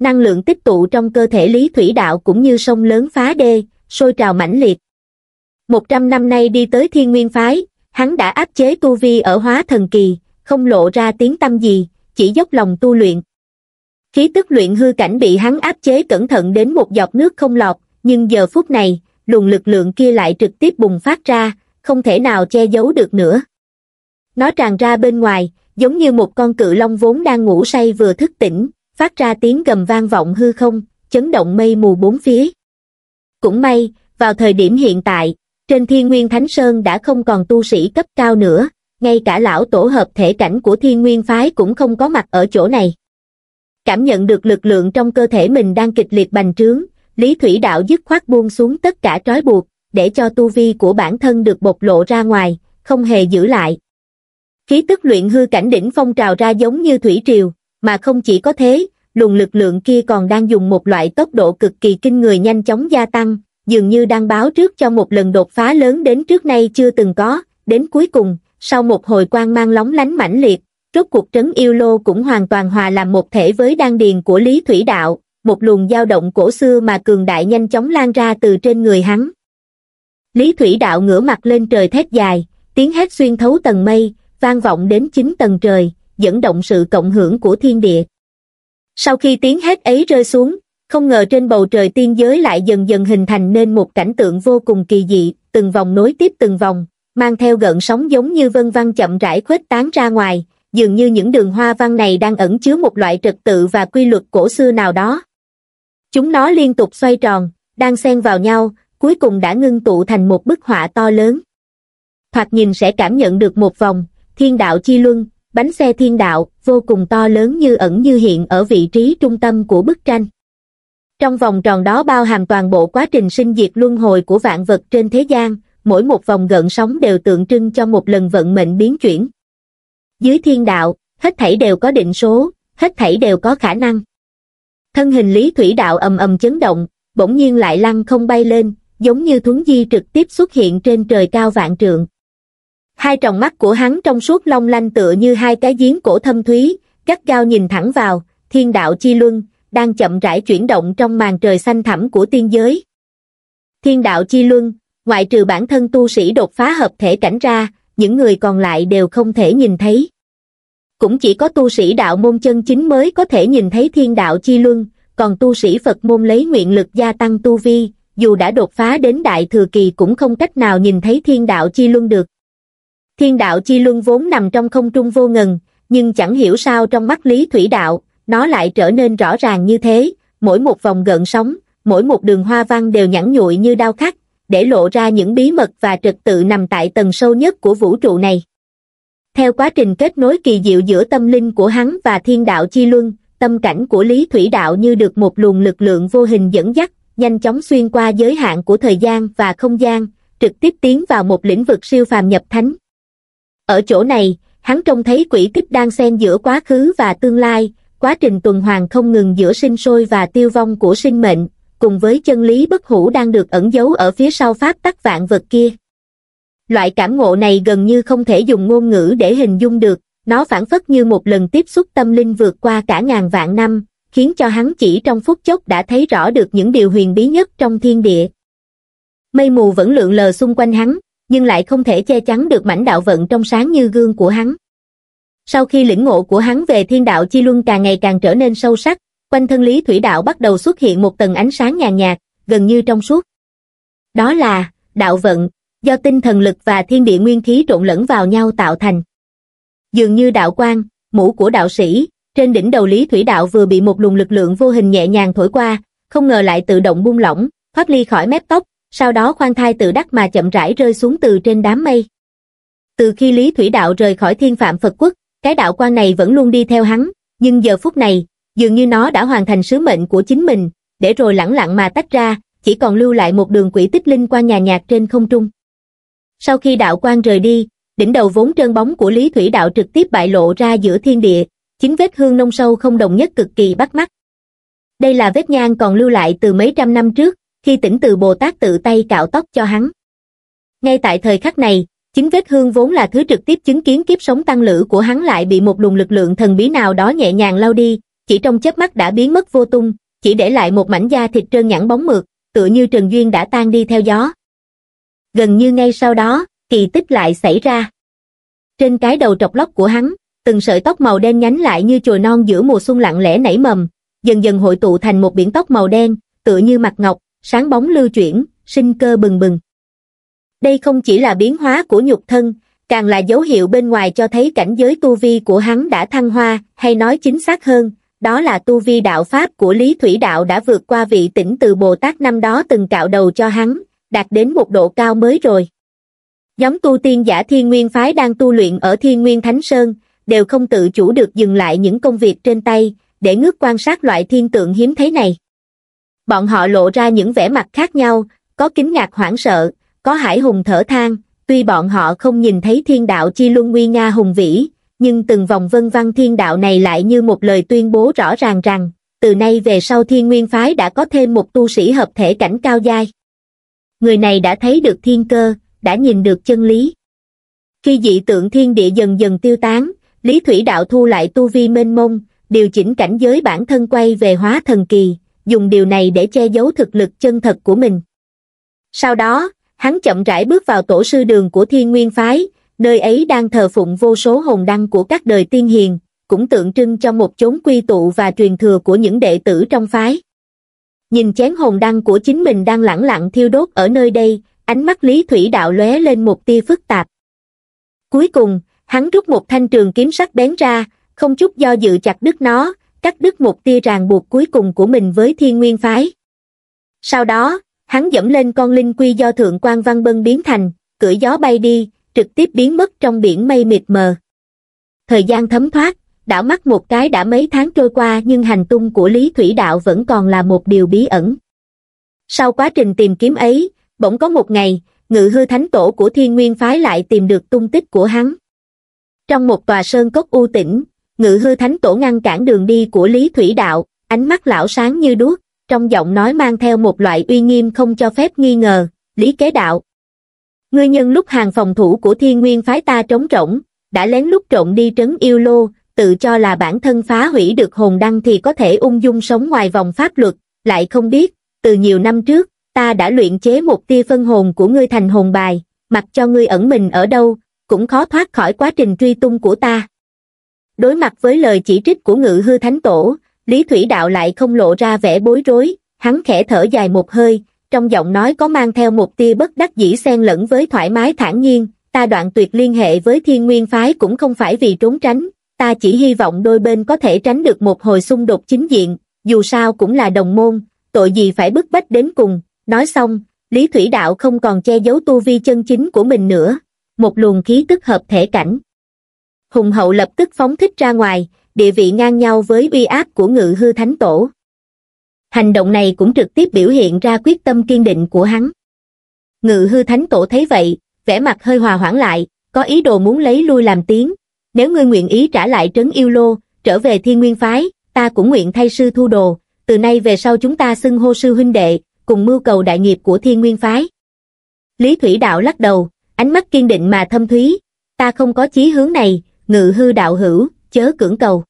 năng lượng tích tụ trong cơ thể Lý Thủy Đạo cũng như sông lớn phá đê, sôi trào mãnh liệt. Một trăm năm nay đi tới Thiên Nguyên Phái, hắn đã áp chế tu vi ở hóa thần kỳ, không lộ ra tiếng tăm gì, chỉ dốc lòng tu luyện. Khí tức luyện hư cảnh bị hắn áp chế cẩn thận đến một giọt nước không lọt, nhưng giờ phút này, luồng lực lượng kia lại trực tiếp bùng phát ra, không thể nào che giấu được nữa. Nó tràn ra bên ngoài, giống như một con cự long vốn đang ngủ say vừa thức tỉnh, phát ra tiếng gầm vang vọng hư không, chấn động mây mù bốn phía. Cũng may, vào thời điểm hiện tại, trên Thiên Nguyên Thánh Sơn đã không còn tu sĩ cấp cao nữa, ngay cả lão tổ hợp thể cảnh của Thiên Nguyên Phái cũng không có mặt ở chỗ này. Cảm nhận được lực lượng trong cơ thể mình đang kịch liệt bành trướng, Lý Thủy Đạo dứt khoát buông xuống tất cả trói buộc, để cho tu vi của bản thân được bộc lộ ra ngoài, không hề giữ lại. Khí tức luyện hư cảnh đỉnh phong trào ra giống như thủy triều, mà không chỉ có thế, luồng lực lượng kia còn đang dùng một loại tốc độ cực kỳ kinh người nhanh chóng gia tăng, dường như đang báo trước cho một lần đột phá lớn đến trước nay chưa từng có. Đến cuối cùng, sau một hồi quang mang lóng lánh mãnh liệt, rốt cuộc trấn yêu lô cũng hoàn toàn hòa làm một thể với đan điền của Lý Thủy Đạo, một luồng dao động cổ xưa mà cường đại nhanh chóng lan ra từ trên người hắn. Lý Thủy Đạo ngửa mặt lên trời thét dài, tiếng hét xuyên thấu tầng mây, vang vọng đến chín tầng trời, dẫn động sự cộng hưởng của thiên địa. Sau khi tiếng hét ấy rơi xuống, không ngờ trên bầu trời tiên giới lại dần dần hình thành nên một cảnh tượng vô cùng kỳ dị, từng vòng nối tiếp từng vòng, mang theo gợn sóng giống như vân văn chậm rãi khuếch tán ra ngoài, dường như những đường hoa văn này đang ẩn chứa một loại trật tự và quy luật cổ xưa nào đó. Chúng nó liên tục xoay tròn, đang xen vào nhau, cuối cùng đã ngưng tụ thành một bức họa to lớn. Thoạt nhìn sẽ cảm nhận được một vòng, thiên đạo chi luân, bánh xe thiên đạo, vô cùng to lớn như ẩn như hiện ở vị trí trung tâm của bức tranh. Trong vòng tròn đó bao hàm toàn bộ quá trình sinh diệt luân hồi của vạn vật trên thế gian, mỗi một vòng gợn sóng đều tượng trưng cho một lần vận mệnh biến chuyển. Dưới thiên đạo, hết thảy đều có định số, hết thảy đều có khả năng. Thân hình Lý Thủy Đạo ầm ầm chấn động, bỗng nhiên lại lăn không bay lên, giống như thuấn di trực tiếp xuất hiện trên trời cao vạn trượng. Hai tròng mắt của hắn trong suốt long lanh tựa như hai cái giếng cổ thâm thúy, gắt gao nhìn thẳng vào, thiên đạo chi luân, đang chậm rãi chuyển động trong màn trời xanh thẳm của tiên giới. Thiên đạo chi luân, ngoại trừ bản thân tu sĩ đột phá hợp thể cảnh ra, những người còn lại đều không thể nhìn thấy. Cũng chỉ có tu sĩ đạo môn chân chính mới có thể nhìn thấy thiên đạo chi luân, còn tu sĩ Phật môn lấy nguyện lực gia tăng tu vi, dù đã đột phá đến đại thừa kỳ cũng không cách nào nhìn thấy thiên đạo chi luân được. Thiên đạo chi luân vốn nằm trong không trung vô ngần, nhưng chẳng hiểu sao trong mắt Lý Thủy Đạo, nó lại trở nên rõ ràng như thế, mỗi một vòng gợn sóng, mỗi một đường hoa văn đều nhẵn nhụi như đao khắc, để lộ ra những bí mật và trật tự nằm tại tầng sâu nhất của vũ trụ này. Theo quá trình kết nối kỳ diệu giữa tâm linh của hắn và thiên đạo chi luân, tâm cảnh của Lý Thủy Đạo như được một luồng lực lượng vô hình dẫn dắt, nhanh chóng xuyên qua giới hạn của thời gian và không gian, trực tiếp tiến vào một lĩnh vực siêu phàm nhập thánh. Ở chỗ này, hắn trông thấy quỹ tích đang xen giữa quá khứ và tương lai, quá trình tuần hoàn không ngừng giữa sinh sôi và tiêu vong của sinh mệnh, cùng với chân lý bất hủ đang được ẩn giấu ở phía sau pháp tắc vạn vật kia. Loại cảm ngộ này gần như không thể dùng ngôn ngữ để hình dung được, nó phảng phất như một lần tiếp xúc tâm linh vượt qua cả ngàn vạn năm, khiến cho hắn chỉ trong phút chốc đã thấy rõ được những điều huyền bí nhất trong thiên địa. Mây mù vẫn lượn lờ xung quanh hắn, nhưng lại không thể che chắn được mảnh đạo vận trong sáng như gương của hắn. Sau khi lĩnh ngộ của hắn về thiên đạo chi luân càng ngày càng trở nên sâu sắc, quanh thân Lý Thủy Đạo bắt đầu xuất hiện một tầng ánh sáng nhàn nhạt, gần như trong suốt. Đó là đạo vận, do tinh thần lực và thiên địa nguyên khí trộn lẫn vào nhau tạo thành. Dường như đạo quang, mũ của đạo sĩ, trên đỉnh đầu Lý Thủy Đạo vừa bị một luồng lực lượng vô hình nhẹ nhàng thổi qua, không ngờ lại tự động buông lỏng, thoát ly khỏi mép tóc, sau đó khoan thai tự đắc mà chậm rãi rơi xuống từ trên đám mây. Từ khi Lý Thủy Đạo rời khỏi Thiên Phạm Phật Quốc, cái đạo quang này vẫn luôn đi theo hắn, nhưng giờ phút này, dường như nó đã hoàn thành sứ mệnh của chính mình, để rồi lẳng lặng mà tách ra, chỉ còn lưu lại một đường quỹ tích linh quang nhàn nhạt trên không trung. Sau khi đạo quang rời đi, đỉnh đầu vốn trơn bóng của Lý Thủy Đạo trực tiếp bại lộ ra giữa thiên địa, chính vết hương nông sâu không đồng nhất cực kỳ bắt mắt. Đây là vết nhang còn lưu lại từ mấy trăm năm trước, khi Tỉnh Từ Bồ Tát tự tay cạo tóc cho hắn. Ngay tại thời khắc này, chính vết hương vốn là thứ trực tiếp chứng kiến kiếp sống tăng lữ của hắn lại bị một luồng lực lượng thần bí nào đó nhẹ nhàng lau đi, chỉ trong chớp mắt đã biến mất vô tung, chỉ để lại một mảnh da thịt trơn nhẵn bóng mượt, tựa như Trần Duyên đã tan đi theo gió. Gần như ngay sau đó, kỳ tích lại xảy ra. Trên cái đầu trọc lóc của hắn, từng sợi tóc màu đen nhánh lại như chồi non giữa mùa xuân lặng lẽ nảy mầm, dần dần hội tụ thành một biển tóc màu đen, tựa như mặt ngọc, sáng bóng lưu chuyển, sinh cơ bừng bừng. Đây không chỉ là biến hóa của nhục thân, càng là dấu hiệu bên ngoài cho thấy cảnh giới tu vi của hắn đã thăng hoa, hay nói chính xác hơn, đó là tu vi đạo pháp của Lý Thủy Đạo đã vượt qua vị Tỉnh Từ Bồ Tát năm đó từng cạo đầu cho hắn, đạt đến một độ cao mới rồi. Nhóm tu tiên giả Thiên Nguyên Phái đang tu luyện ở Thiên Nguyên Thánh Sơn, đều không tự chủ được dừng lại những công việc trên tay, để ngước quan sát loại thiên tượng hiếm thấy này. Bọn họ lộ ra những vẻ mặt khác nhau, có kinh ngạc hoảng sợ, có hải hùng thở than, tuy bọn họ không nhìn thấy thiên đạo chi luân nguy nga hùng vĩ, nhưng từng vòng vân văn thiên đạo này lại như một lời tuyên bố rõ ràng rằng, từ nay về sau Thiên Nguyên Phái đã có thêm một tu sĩ hợp thể cảnh cao giai. Người này đã thấy được thiên cơ, đã nhìn được chân lý. Khi dị tượng thiên địa dần dần tiêu tán, Lý Thủy Đạo thu lại tu vi mênh mông, điều chỉnh cảnh giới bản thân quay về hóa thần kỳ, dùng điều này để che giấu thực lực chân thật của mình. Sau đó, hắn chậm rãi bước vào tổ sư đường của Thiên Nguyên Phái, nơi ấy đang thờ phụng vô số hồn đăng của các đời tiên hiền, cũng tượng trưng cho một chốn quy tụ và truyền thừa của những đệ tử trong phái. Nhìn chén hồn đăng của chính mình đang lẳng lặng thiêu đốt ở nơi đây, ánh mắt Lý Thủy Đạo lóe lên một tia phức tạp. Cuối cùng, hắn rút một thanh trường kiếm sắc bén ra, không chút do dự chặt đứt nó, cắt đứt một tia ràng buộc cuối cùng của mình với Thiên Nguyên Phái. Sau đó, hắn dẫm lên con linh quy do Thượng Quan Văn Bân biến thành, cưỡi gió bay đi, trực tiếp biến mất trong biển mây mịt mờ. Thời gian thấm thoát, đảo mắt một cái đã mấy tháng trôi qua nhưng hành tung của Lý Thủy Đạo vẫn còn là một điều bí ẩn. Sau quá trình tìm kiếm ấy, bỗng có một ngày, Ngự Hư Thánh Tổ của Thiên Nguyên Phái lại tìm được tung tích của hắn. Trong một tòa sơn cốc u tĩnh, Ngự Hư Thánh Tổ ngăn cản đường đi của Lý Thủy Đạo, ánh mắt lão sáng như đuốc, trong giọng nói mang theo một loại uy nghiêm không cho phép nghi ngờ. Lý Kế Đạo, ngươi nhân lúc hàng phòng thủ của Thiên Nguyên Phái ta trống rỗng, đã lén lút trộn đi trấn Yêu Lô, tự cho là bản thân phá hủy được hồn đăng thì có thể ung dung sống ngoài vòng pháp luật, lại không biết, từ nhiều năm trước, ta đã luyện chế một tia phân hồn của ngươi thành hồn bài, mặc cho ngươi ẩn mình ở đâu, cũng khó thoát khỏi quá trình truy tung của ta. Đối mặt với lời chỉ trích của Ngự Hư Thánh Tổ, Lý Thủy Đạo lại không lộ ra vẻ bối rối, hắn khẽ thở dài một hơi, trong giọng nói có mang theo một tia bất đắc dĩ xen lẫn với thoải mái thản nhiên, ta đoạn tuyệt liên hệ với Thiên Nguyên Phái cũng không phải vì trốn tránh, ta chỉ hy vọng đôi bên có thể tránh được một hồi xung đột chính diện, dù sao cũng là đồng môn, tội gì phải bức bách đến cùng. Nói xong, Lý Thủy Đạo không còn che giấu tu vi chân chính của mình nữa, một luồng khí tức hợp thể cảnh hùng hậu lập tức phóng thích ra ngoài, địa vị ngang nhau với uy áp của Ngự Hư Thánh Tổ. Hành động này cũng trực tiếp biểu hiện ra quyết tâm kiên định của hắn. Ngự Hư Thánh Tổ thấy vậy, vẻ mặt hơi hòa hoãn lại, có ý đồ muốn lấy lui làm tiếng. Nếu ngươi nguyện ý trả lại trấn Yêu Lô, trở về Thiên Nguyên Phái, ta cũng nguyện thay sư thu đồ, từ nay về sau chúng ta xưng hô sư huynh đệ, cùng mưu cầu đại nghiệp của Thiên Nguyên Phái. Lý Thủy Đạo lắc đầu, ánh mắt kiên định mà thâm thúy, ta không có chí hướng này, Ngự Hư đạo hữu, chớ cưỡng cầu.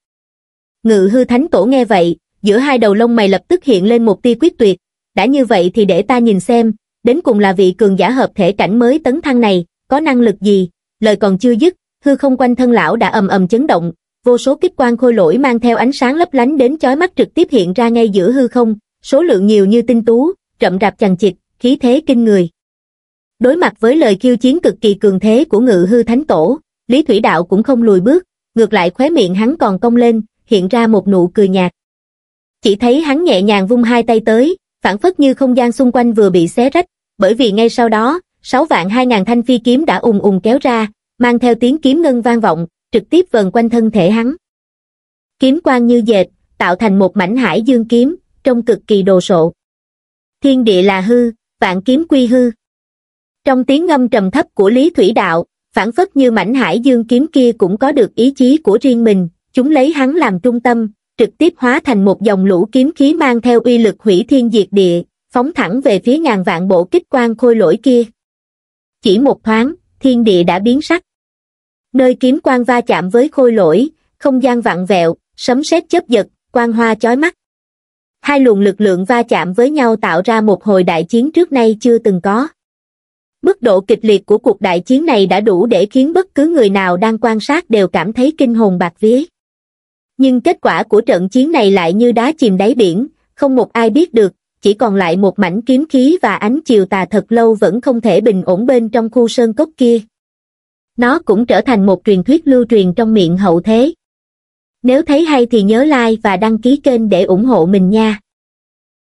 Ngự Hư Thánh Tổ nghe vậy, giữa hai đầu lông mày lập tức hiện lên một tia quyết tuyệt, đã như vậy thì để ta nhìn xem, đến cùng là vị cường giả hợp thể cảnh mới tấn thăng này, có năng lực gì. Lời còn chưa dứt, hư không quanh thân lão đã ầm ầm chấn động, vô số kích quang khôi lỗi mang theo ánh sáng lấp lánh đến chói mắt trực tiếp hiện ra ngay giữa hư không, số lượng nhiều như tinh tú, rậm rạp chằng chịt, khí thế kinh người. Đối mặt với lời khiêu chiến cực kỳ cường thế của Ngự Hư Thánh Tổ, Lý Thủy Đạo cũng không lùi bước, ngược lại khóe miệng hắn còn cong lên, hiện ra một nụ cười nhạt. Chỉ thấy hắn nhẹ nhàng vung hai tay tới, phảng phất như không gian xung quanh vừa bị xé rách, bởi vì ngay sau đó, sáu vạn hai ngàn thanh phi kiếm đã ùng ùng kéo ra, mang theo tiếng kiếm ngân vang vọng, trực tiếp vờn quanh thân thể hắn. Kiếm quang như dệt, tạo thành một mảnh hải dương kiếm, trông cực kỳ đồ sộ. Thiên địa là hư, vạn kiếm quy hư. Trong tiếng ngâm trầm thấp của Lý Thủy Đạo, phảng phất như mảnh hải dương kiếm kia cũng có được ý chí của riêng mình, chúng lấy hắn làm trung tâm, trực tiếp hóa thành một dòng lũ kiếm khí mang theo uy lực hủy thiên diệt địa, phóng thẳng về phía ngàn vạn bộ kích quang khôi lỗi kia. Chỉ một thoáng, thiên địa đã biến sắc. Nơi kiếm quang va chạm với khôi lỗi, không gian vặn vẹo, sấm sét chớp giật, quang hoa chói mắt. Hai luồng lực lượng va chạm với nhau tạo ra một hồi đại chiến trước nay chưa từng có. Mức độ kịch liệt của cuộc đại chiến này đã đủ để khiến bất cứ người nào đang quan sát đều cảm thấy kinh hồn bạt vía. Nhưng kết quả của trận chiến này lại như đá chìm đáy biển, không một ai biết được, chỉ còn lại một mảnh kiếm khí và ánh chiều tà thật lâu vẫn không thể bình ổn bên trong khu sơn cốc kia. Nó cũng trở thành một truyền thuyết lưu truyền trong miệng hậu thế. Nếu thấy hay thì nhớ like và đăng ký kênh để ủng hộ mình nha.